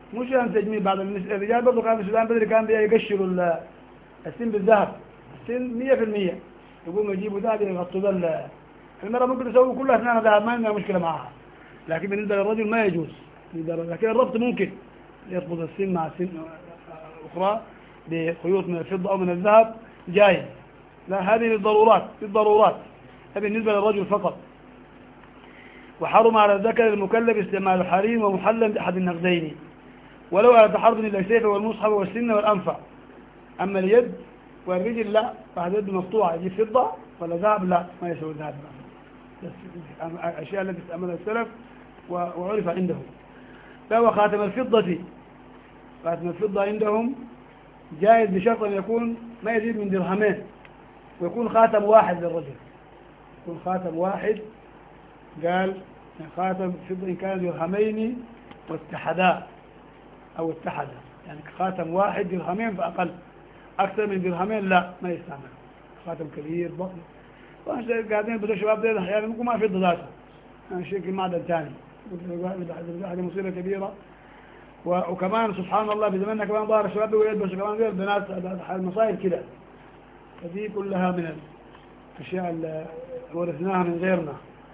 مش عن تجميل. بعض الرجال برضه كان في السودان بدري كان بيقشروا السن بالذهب، السن مية في المية يقوموا يجيبوا ذهب يغطوا ذا. المرأة ممكن تسوي كلها أسنانها ذهب ما عندنا مشكلة معها، لكن بالنسبة للرجل ما يجوز. لكن الربط ممكن يربط السن مع سن أخرى بخيوط من الفضة أو من الذهب جايز. لا، هذه للضرورات، للضرورات، هذه بالنسبة للرجل فقط. وحرم على الذكر المكلف استعمال الحريم ومحلم بأحد النقدين ولو على تحرم السيف والمصحف والسن والأنفع. أما اليد والرجل لا، بعد يد مقطوعة يجيب فضة ولا ذهب لا، ما يسوي ذهب. الأشياء التي استعملها السلف وعرف عندهم. لا، وخاتم الفضة، خاتم الفضة عندهم جائز بشرط أن يكون ما يزيد من درهمين، ويكون خاتم واحد للرجل، يكون خاتم واحد. قال يعني خاتم فضة إن كان درهمين واتحدا أو اتحدا، يعني خاتم واحد درهمين فأقل، أكثر من درهمين لا ما يستعمل. خاتم كبير ضخم. وأنت قاعدين بدو الشباب ده أحيانا ممكن ما في ذاته، يعني شكل معدن ثاني، هذه مصيبة كبيرة. وكمان سبحان الله بزماننا كمان ظهر الشباب يلبسوا كمان غير البنات المصايب كده. هذه كلها من الأشياء اللي ورثناها من غيرنا.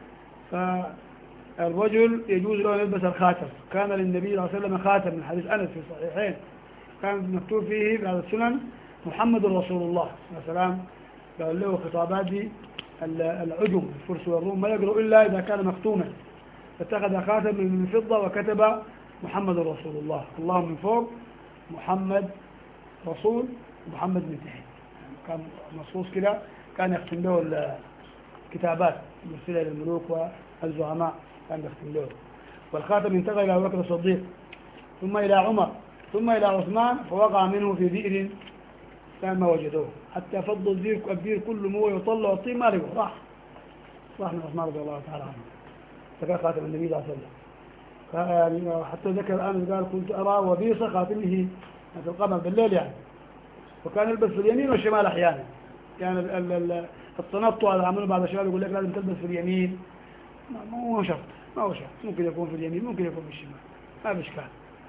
فالرجل يجوز له أن يلبس الخاتم. كان للنبي صلى الله عليه وسلم خاتم من حديث أنس في الصحيحين، كان مكتوب فيه بعد السنن محمد رسول الله صلى الله عليه وسلم. قال له خطابات دي العجم الفرس والروم ما يقرأ إلا إذا كان مختوما، فاتخذ خاتم من فضة وكتب محمد رسول الله، اللهم من فوق محمد رسول محمد من تحت. كان مصوص كده، كان يختم له الكتابات المرسلة للملوك والزعماء، كان يختم له. والخاتم انتقل إلى أبو بكر الصديق، ثم إلى عمر، ثم إلى عثمان، فوقع منه في بئر كان ما وجدوه، حتى فضوا البئر كله مويه وطلع والطين ما لقوا، راح راح من عثمان رضي الله تعالى عنه. فكان خاتم النبي صلى الله عليه وسلم. حتى ذكر الآن قال كنت أرى وبيص خاتمه في القمر بالليل يعني، وكان يلبس في اليمين والشمال أحيانا. يعني التنطع اللي عمله بعض الشباب يقول لك لازم تلبس في اليمين، ما هو شرط، ما هو شرط، ممكن يكون في اليمين ممكن يكون في الشمال، ما في إشكال.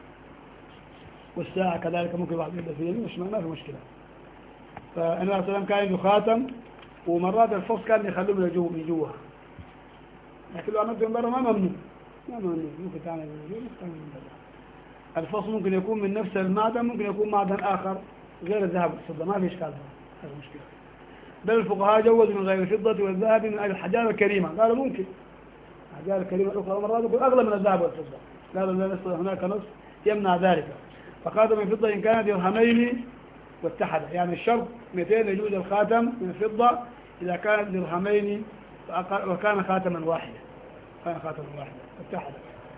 والساعة كذلك ممكن بعض يلبس في اليمين والشمال، ما في مشكلة. فالنبي صلى الله عليه وسلم كان عنده خاتم، ومرات الفص كان يخلوه من جوا من جوا، لكن لو عملته من برا ما ممنوع، ما ممنوع، ممكن تعمل من جوا ممكن تعمل من برا. الفص ممكن يكون من نفس المعدن، ممكن يكون معدن آخر غير الذهب والفضة، ما في إشكال، هذا مشكلة. بل الفقهاء جوزوا من غير الفضة والذهب من الحجارة الكريمة، قالوا ممكن الحجارة الكريمة الأخرى مرات يكون أغلى من الذهب والفضة، قالوا لا نص هناك نص يمنع ذلك. فخاتم من الفضة إن كان درهمين واتحد، يعني الشرط مئتين يجوز الخاتم من الفضة إذا كان درهمين وكان خاتما واحدا، كان خاتما واحدا واتحد.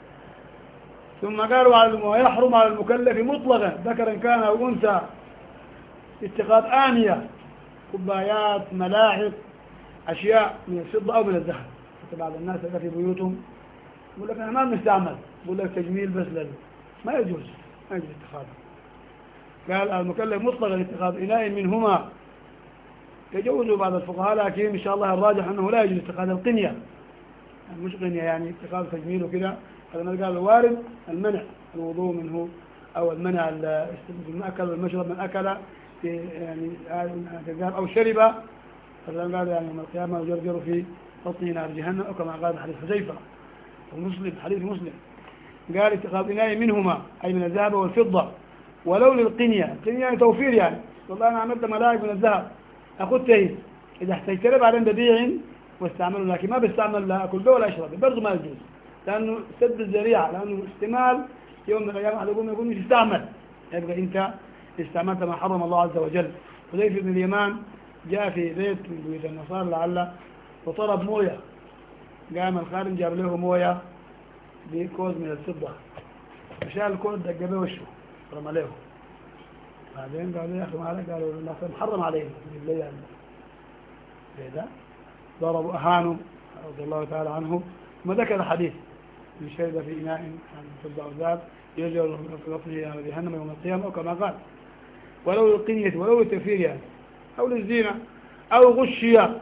ثم قالوا ويحرم على المكلف مطلقا ذكرا كان أو أنثى اتخاذ آنية، كوبايات، ملاحق، أشياء من الفضة أو من الذهب. بعض الناس في بيوتهم يقول لك أنا ما بنستعمل، يقول لك تجميل بس لل... ما يجوز، ما يجوز اتخاذه. قال المكلف مطلقا اتخاذ إناء منهما، يجوز بعض الفقهاء، لكن إن شاء الله الراجح أنه لا يجوز اتخاذ القنية، يعني مش قنية يعني اتخاذ تجميل وكذا. هذا ما قال الوارد المنع الوضوء منه، أو المنع المأكل والمشرب من أكل يعني أو شرب، هذا قال يعني يوم القيامة يجرجر في بطنه نار جهنم، أو كما قال حديث حذيفة ومسلم، حديث مسلم. قال اتخاذ إناء منهما أي من الذهب والفضة، ولو للقنية، القنية يعني توفير، يعني والله أنا عملت ملاعق من الذهب أخذ تهيس، إذا احتجت له بعدين ببيع واستعمله، لكن ما بستعمل لا أكل به ولا أشرب برضه ما يجوز، لأنه سد الذريعة، لأنه احتمال يوم من الأيام أحد يقول يقول مش استعمل، يبقى أنت استعملت ما حرم الله عز وجل. حذيفة بن اليمان جاء في بيت من بيوت النصارى لعله وطلب موية، قام الخادم جاب له موية بكوز من الفضة، فشال الكوز دق به وشه رمى له. بعدين قالوا يا أخي ما عليك، قالوا الله محرم عليه بالله هذا، ضربوا أهانوا رضي الله تعالى عنه. ثم ذكر حديث من شرب في إناء عن فضة وذهب يجعل في بطنه إلى جهنم يوم القيامة، وكما قال ولو للقنية ولو للتكفير يعني، أو للزينة أو غشية.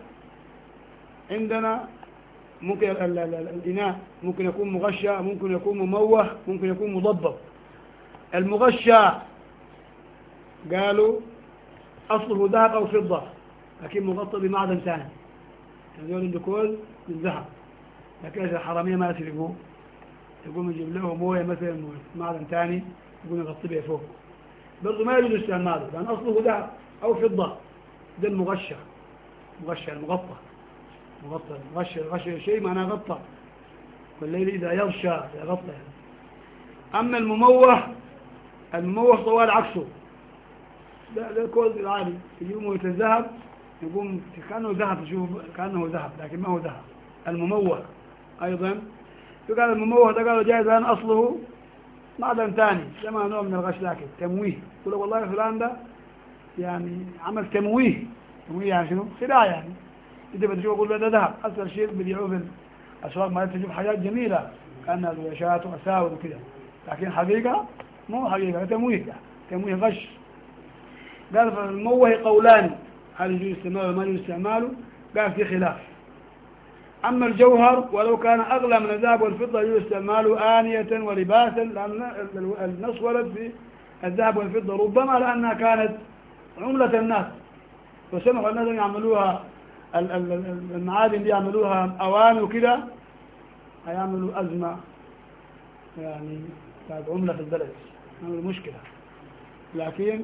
عندنا ممكن الإناء ممكن يكون مغشى، ممكن يكون مموه، ممكن يكون مضبب. المغشى قالوا أصله ذهب أو فضة لكن مغطى بمعدن ثاني، هذول الدخول من ذهب، لكن إذا الحرامية ما يسرقوا يقوم يجيب له موية مثلا معدن ثاني يقوم يغطي به فوق، برضه ما يجوز استعماله لأن أصله ذهب أو فضة. ده المغشى، مغشى المغطى، مغطى مغشى غشى شيء معناه غطى، والليل إذا يغشى يغطى يعني. أما المموه، المموه طوال عكسه، ده ده الكود العادي يجيب موية الذهب يقوم كأنه ذهب، تشوف كأنه ذهب لكن ما هو ذهب. المموه أيضا يقال المموه ده قالوا جايز لأن أصله معدن ثاني، ده ما نوع من الغش لكن تمويه، يقول والله فلان ده يعني عمل تمويه. تمويه يعني شنو؟ خداع يعني. إذا بتشوف يقول ده ذهب، أسهل شيء بيبيعوه في الأسواق ما تشوف حاجات جميلة كأنها زويشات وأساور وكذا، لكن حقيقة مو حقيقة، تمويه تمويه غش. قال فالمموه قولان هل يجوز استعماله وما يجوز استعماله؟ قال في خلاف. أما الجوهر ولو كان أغلى من الذهب والفضة يجوز استعماله آنية ولباسا، لأن النص ورد في الذهب والفضة ربما لأنها كانت عملة الناس وسمحوا الناس أن يعملوها المعادن دي يعملوها أواني وكذا، هيعملوا أزمة يعني كانت عملة في البلد، هذه مشكلة. لكن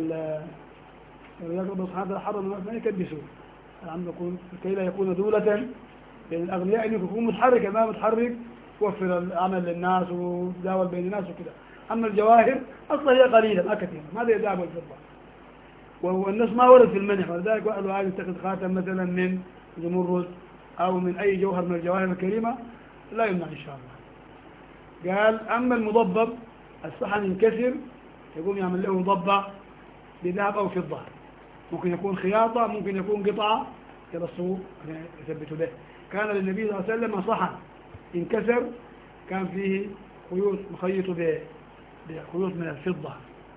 يقرب سبحانه حرم ما يكبسوا العمل يكون كي لا يكون دولة بين الأغنياء، إنه يكون متحرك ما متحرك وفر العمل للناس وداول بين الناس وكذا. أما الجواهر أصلا هي قليلة ما كثيرة، ماذا الذهب والفضة، والناس ما ورد في المنح، ولذلك قالوا هذا يتخذ خاتم مثلا من زمرد أو من أي جوهر من الجواهر الكريمة لا يمنع إن شاء الله. قال أما المضبب الصحن ينكسر يقوم يعمل له مضبع بذهب أو فضة، ممكن يكون خياطة ممكن يكون قطعة يرصوه يثبتوا به. كان للنبي صلى الله عليه وسلم صحن انكسر كان فيه خيوط مخيط بخيوط من الفضة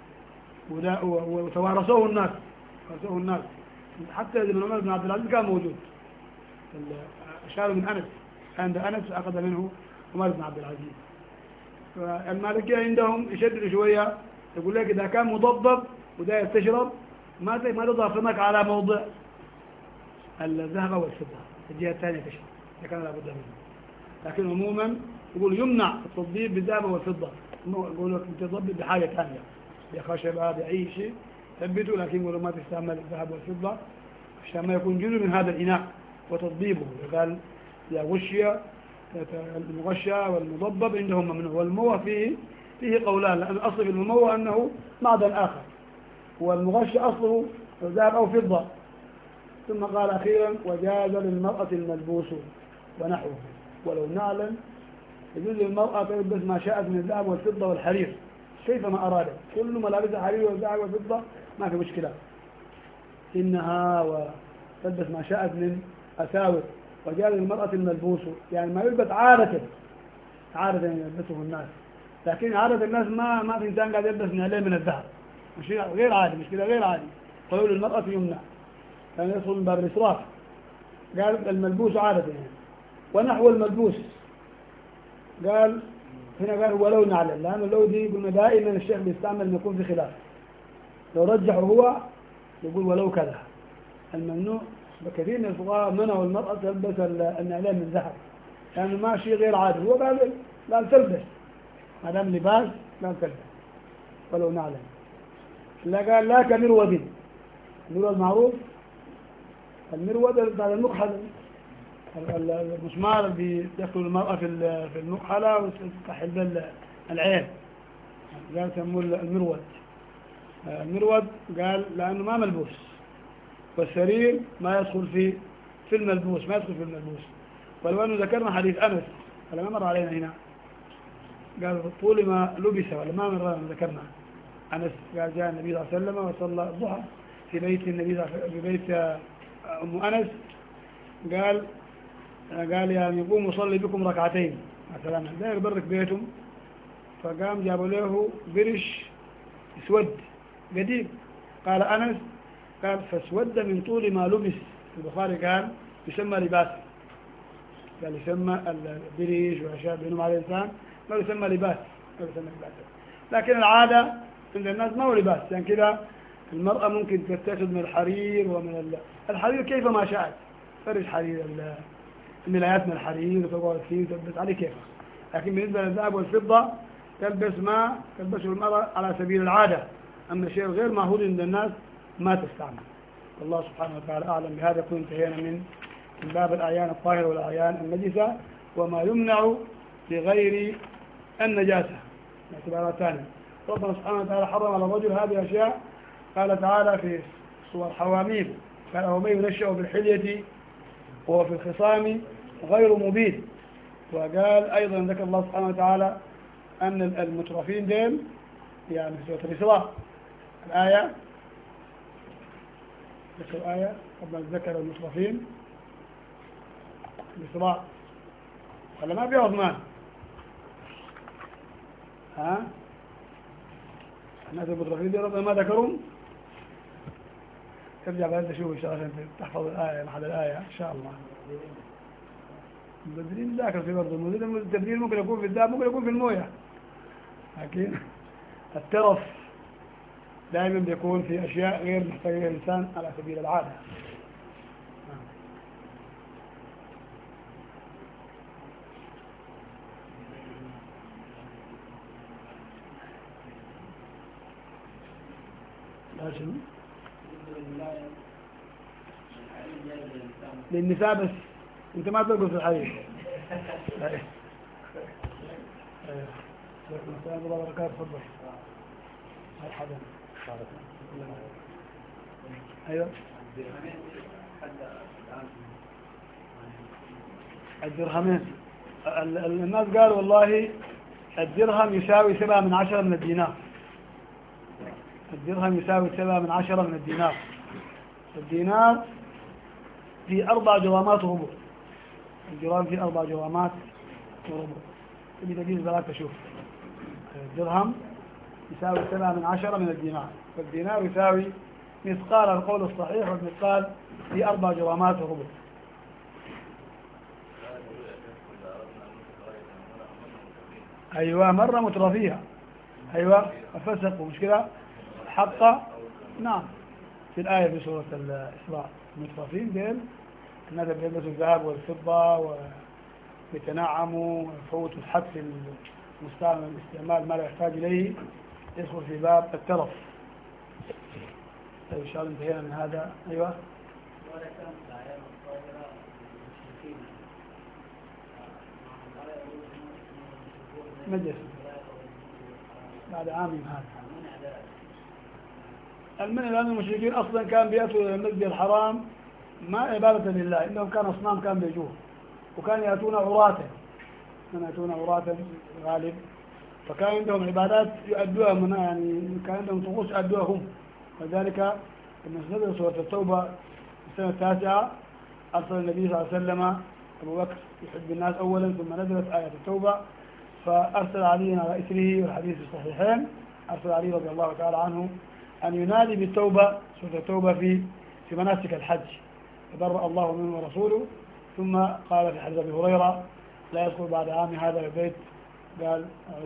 وتوارثوه الناس، توارثوه الناس حتى ابن عمر بن عبد العزيز كان موجود، شالوا من أنس، عند أنس أخذ منه عمر بن عبد العزيز. فالمالكية عندهم يشددوا شوية، يقول لك إذا كان مضبب وداير تشرب ما ما تضع فمك على موضع الذهب والفضة، الجهة الثانية تشرب إذا كان لابد منه. لكن عموما يقول يمنع التضبيب بالذهب والفضة، يقول لك تضبب بحاجة ثانية بخشبة بأي شيء ثبته، لكن يقولوا ما تستعمل الذهب والفضة عشان ما يكون جزء من هذا الإناء وتضبيبه. قال إذا غشي المغشى والمضبب عندهم ممنوع. والمموه فيه فيه قولان، لأن الأصل في المموه أنه معدن آخر، والمغشى أصله ذهب أو فضة. ثم قال أخيرا وجاز للمرأة الملبوس ونحوه ولو نعلم، يجوز للمرأة تلبس ما شاءت من الذهب والفضة والحرير كيفما أرادت، كل ملابس الحرير والذهب والفضة ما في مشكلة إنها، وتلبس ما شاءت من أساور. وجاز للمرأة الملبوس يعني ما يلبس عادة، عادة يلبسه الناس، لكن عادة الناس ما ما في إنسان قاعد يلبس نعلين من الذهب، مش غير عادي، مش كده غير عادي. قالوا للمرأة يمنع يعني يدخل من باب الإسراف. قال الملبوس عادة يعني. ونحو الملبوس قال هنا قال ولو نعلم، لأن لو دي قلنا دائما الشيخ بيستعمل أن يكون في خلاف، لو رجحه هو يقول ولو كذا. الممنوع كثير من الفقهاء منعوا المرأة تلبس النعلين من ذهب لأنه يعني ما شيء غير عادي، هو قال لا تلبس ما دام لباس لا تلبس ولو نعلم. لا قال لا كمرود، المرود معروف، المرود بعد المكحل المسمار اللي يدخل المرأة في في المكحلة وتفتح العين، قال سموه المرود. المرود قال لأنه ما ملبوس، والسرير ما يدخل في في الملبوس، ما يدخل في الملبوس. ولو أنه ذكرنا حديث أنس ولا ما مر علينا هنا، قال طول ما لبس ولا ما مر ذكرنا أنس قال جاء النبي صلى الله عليه وسلم وصلى الضحى في بيت النبي في بيت أم أنس، قال قال يعني يقوم يصلي بكم ركعتين مثلا داير برك بيتهم، فقام جابوا له برش اسود قديم. قال أنس قال فاسود من طول ما لبس، البخاري قال يسمى لباس، قال يسمى البريش وأشياء بينهم على الإنسان، قال يسمى لباس، قال يسمى لباس. لكن العادة عند الناس ما هو لباس، يعني كذا المرأة ممكن تتخذ من الحرير ومن الحرير كيف ما شاءت، فرج حرير الملايات من الحرير وتقعد فيه وتلبس عليه كيفها. لكن بالنسبة للذهب والفضة تلبس ما تلبسه المرأة على سبيل العادة، أما الشيء الغير معهود عند الناس ما تستعمل. الله سبحانه وتعالى أعلم. بهذا يكون انتهينا من من باب الأعيان الطاهرة والأعيان النجسة وما يمنع لغير النجاسة. اعتبارات ثانية، ربنا سبحانه وتعالى حرم على الرجل هذه الأشياء. قال تعالى في سورة حواميم قال ومن ينشأ بالحلية وهو في الخصام غير مبين. وقال أيضا ذكر الله سبحانه وتعالى أن المترفين دين يعني في سورة الإسراء الآية ذكر الآية قبل ذكر المترفين الإسراء ولا ما في عثمان ها الناس المترفين دين ربنا ما ذكرهم. ترجع بعد تشوف إن شاء الله عشان تحفظ الآية محل الآية إن شاء الله. المبذرين ذاكر في برضه المبذرين التبذير ممكن يكون في الذهب ممكن يكون في الموية، لكن الترف دائما بيكون في أشياء غير محتاجة الإنسان على سبيل العادة. لازم للنساء بس انت ما ترقص في الحديث. السلام الله وبركاته. تفضل. مرحبا. ايوه الدرهمين الناس قالوا والله الدرهم يساوي سبعة من عشرة من الدينار. الدرهم يساوي سبعة من عشرة من الدينار. الدينار في أربع جرامات وربع. الجرام في أربع جرامات وربع. تبي تجيز بلاك تشوف. الدرهم يساوي سبعة من عشرة من الدينار، فالدينار يساوي مثقال القول الصحيح والمثقال في أربع جرامات وربع. أيوة مرة مترفيها. أيوة فسقوا مش كده حق. نعم في الآية في سورة الإسراء المترفين دين الناس بيلبسوا الذهب والفضة ويتنعموا ويفوتوا الحد في المستعمل الاستعمال ما لا يحتاج إليه، يدخل في باب الترف. طيب إن شاء الله انتهينا من هذا. أيوة مجلس بعد عام هذا المنع، لأن المشركين أصلا كان بيأتوا إلى المسجد الحرام ما عبادة لله، إنهم كانوا أصنام كان بيجوه، وكان يأتون عراة كان يأتون عراة غالب، فكان عندهم عبادات يؤدوها من يعني كان عندهم طقوس يؤدوها هم. وذلك لما نزل سورة التوبة في السنة التاسعة أرسل النبي صلى الله عليه وسلم أبو بكر يحب الناس أولا، ثم نزلت آية التوبة فأرسل علي على إثره، والحديث في الصحيحين أرسل علي رضي الله تعالى عنه أن ينادي بالتوبة سورة التوبة في في مناسك الحج، فبرأ الله منه ورسوله. ثم قال في حديث أبي هريرة لا يدخل بعد عام هذا البيت قال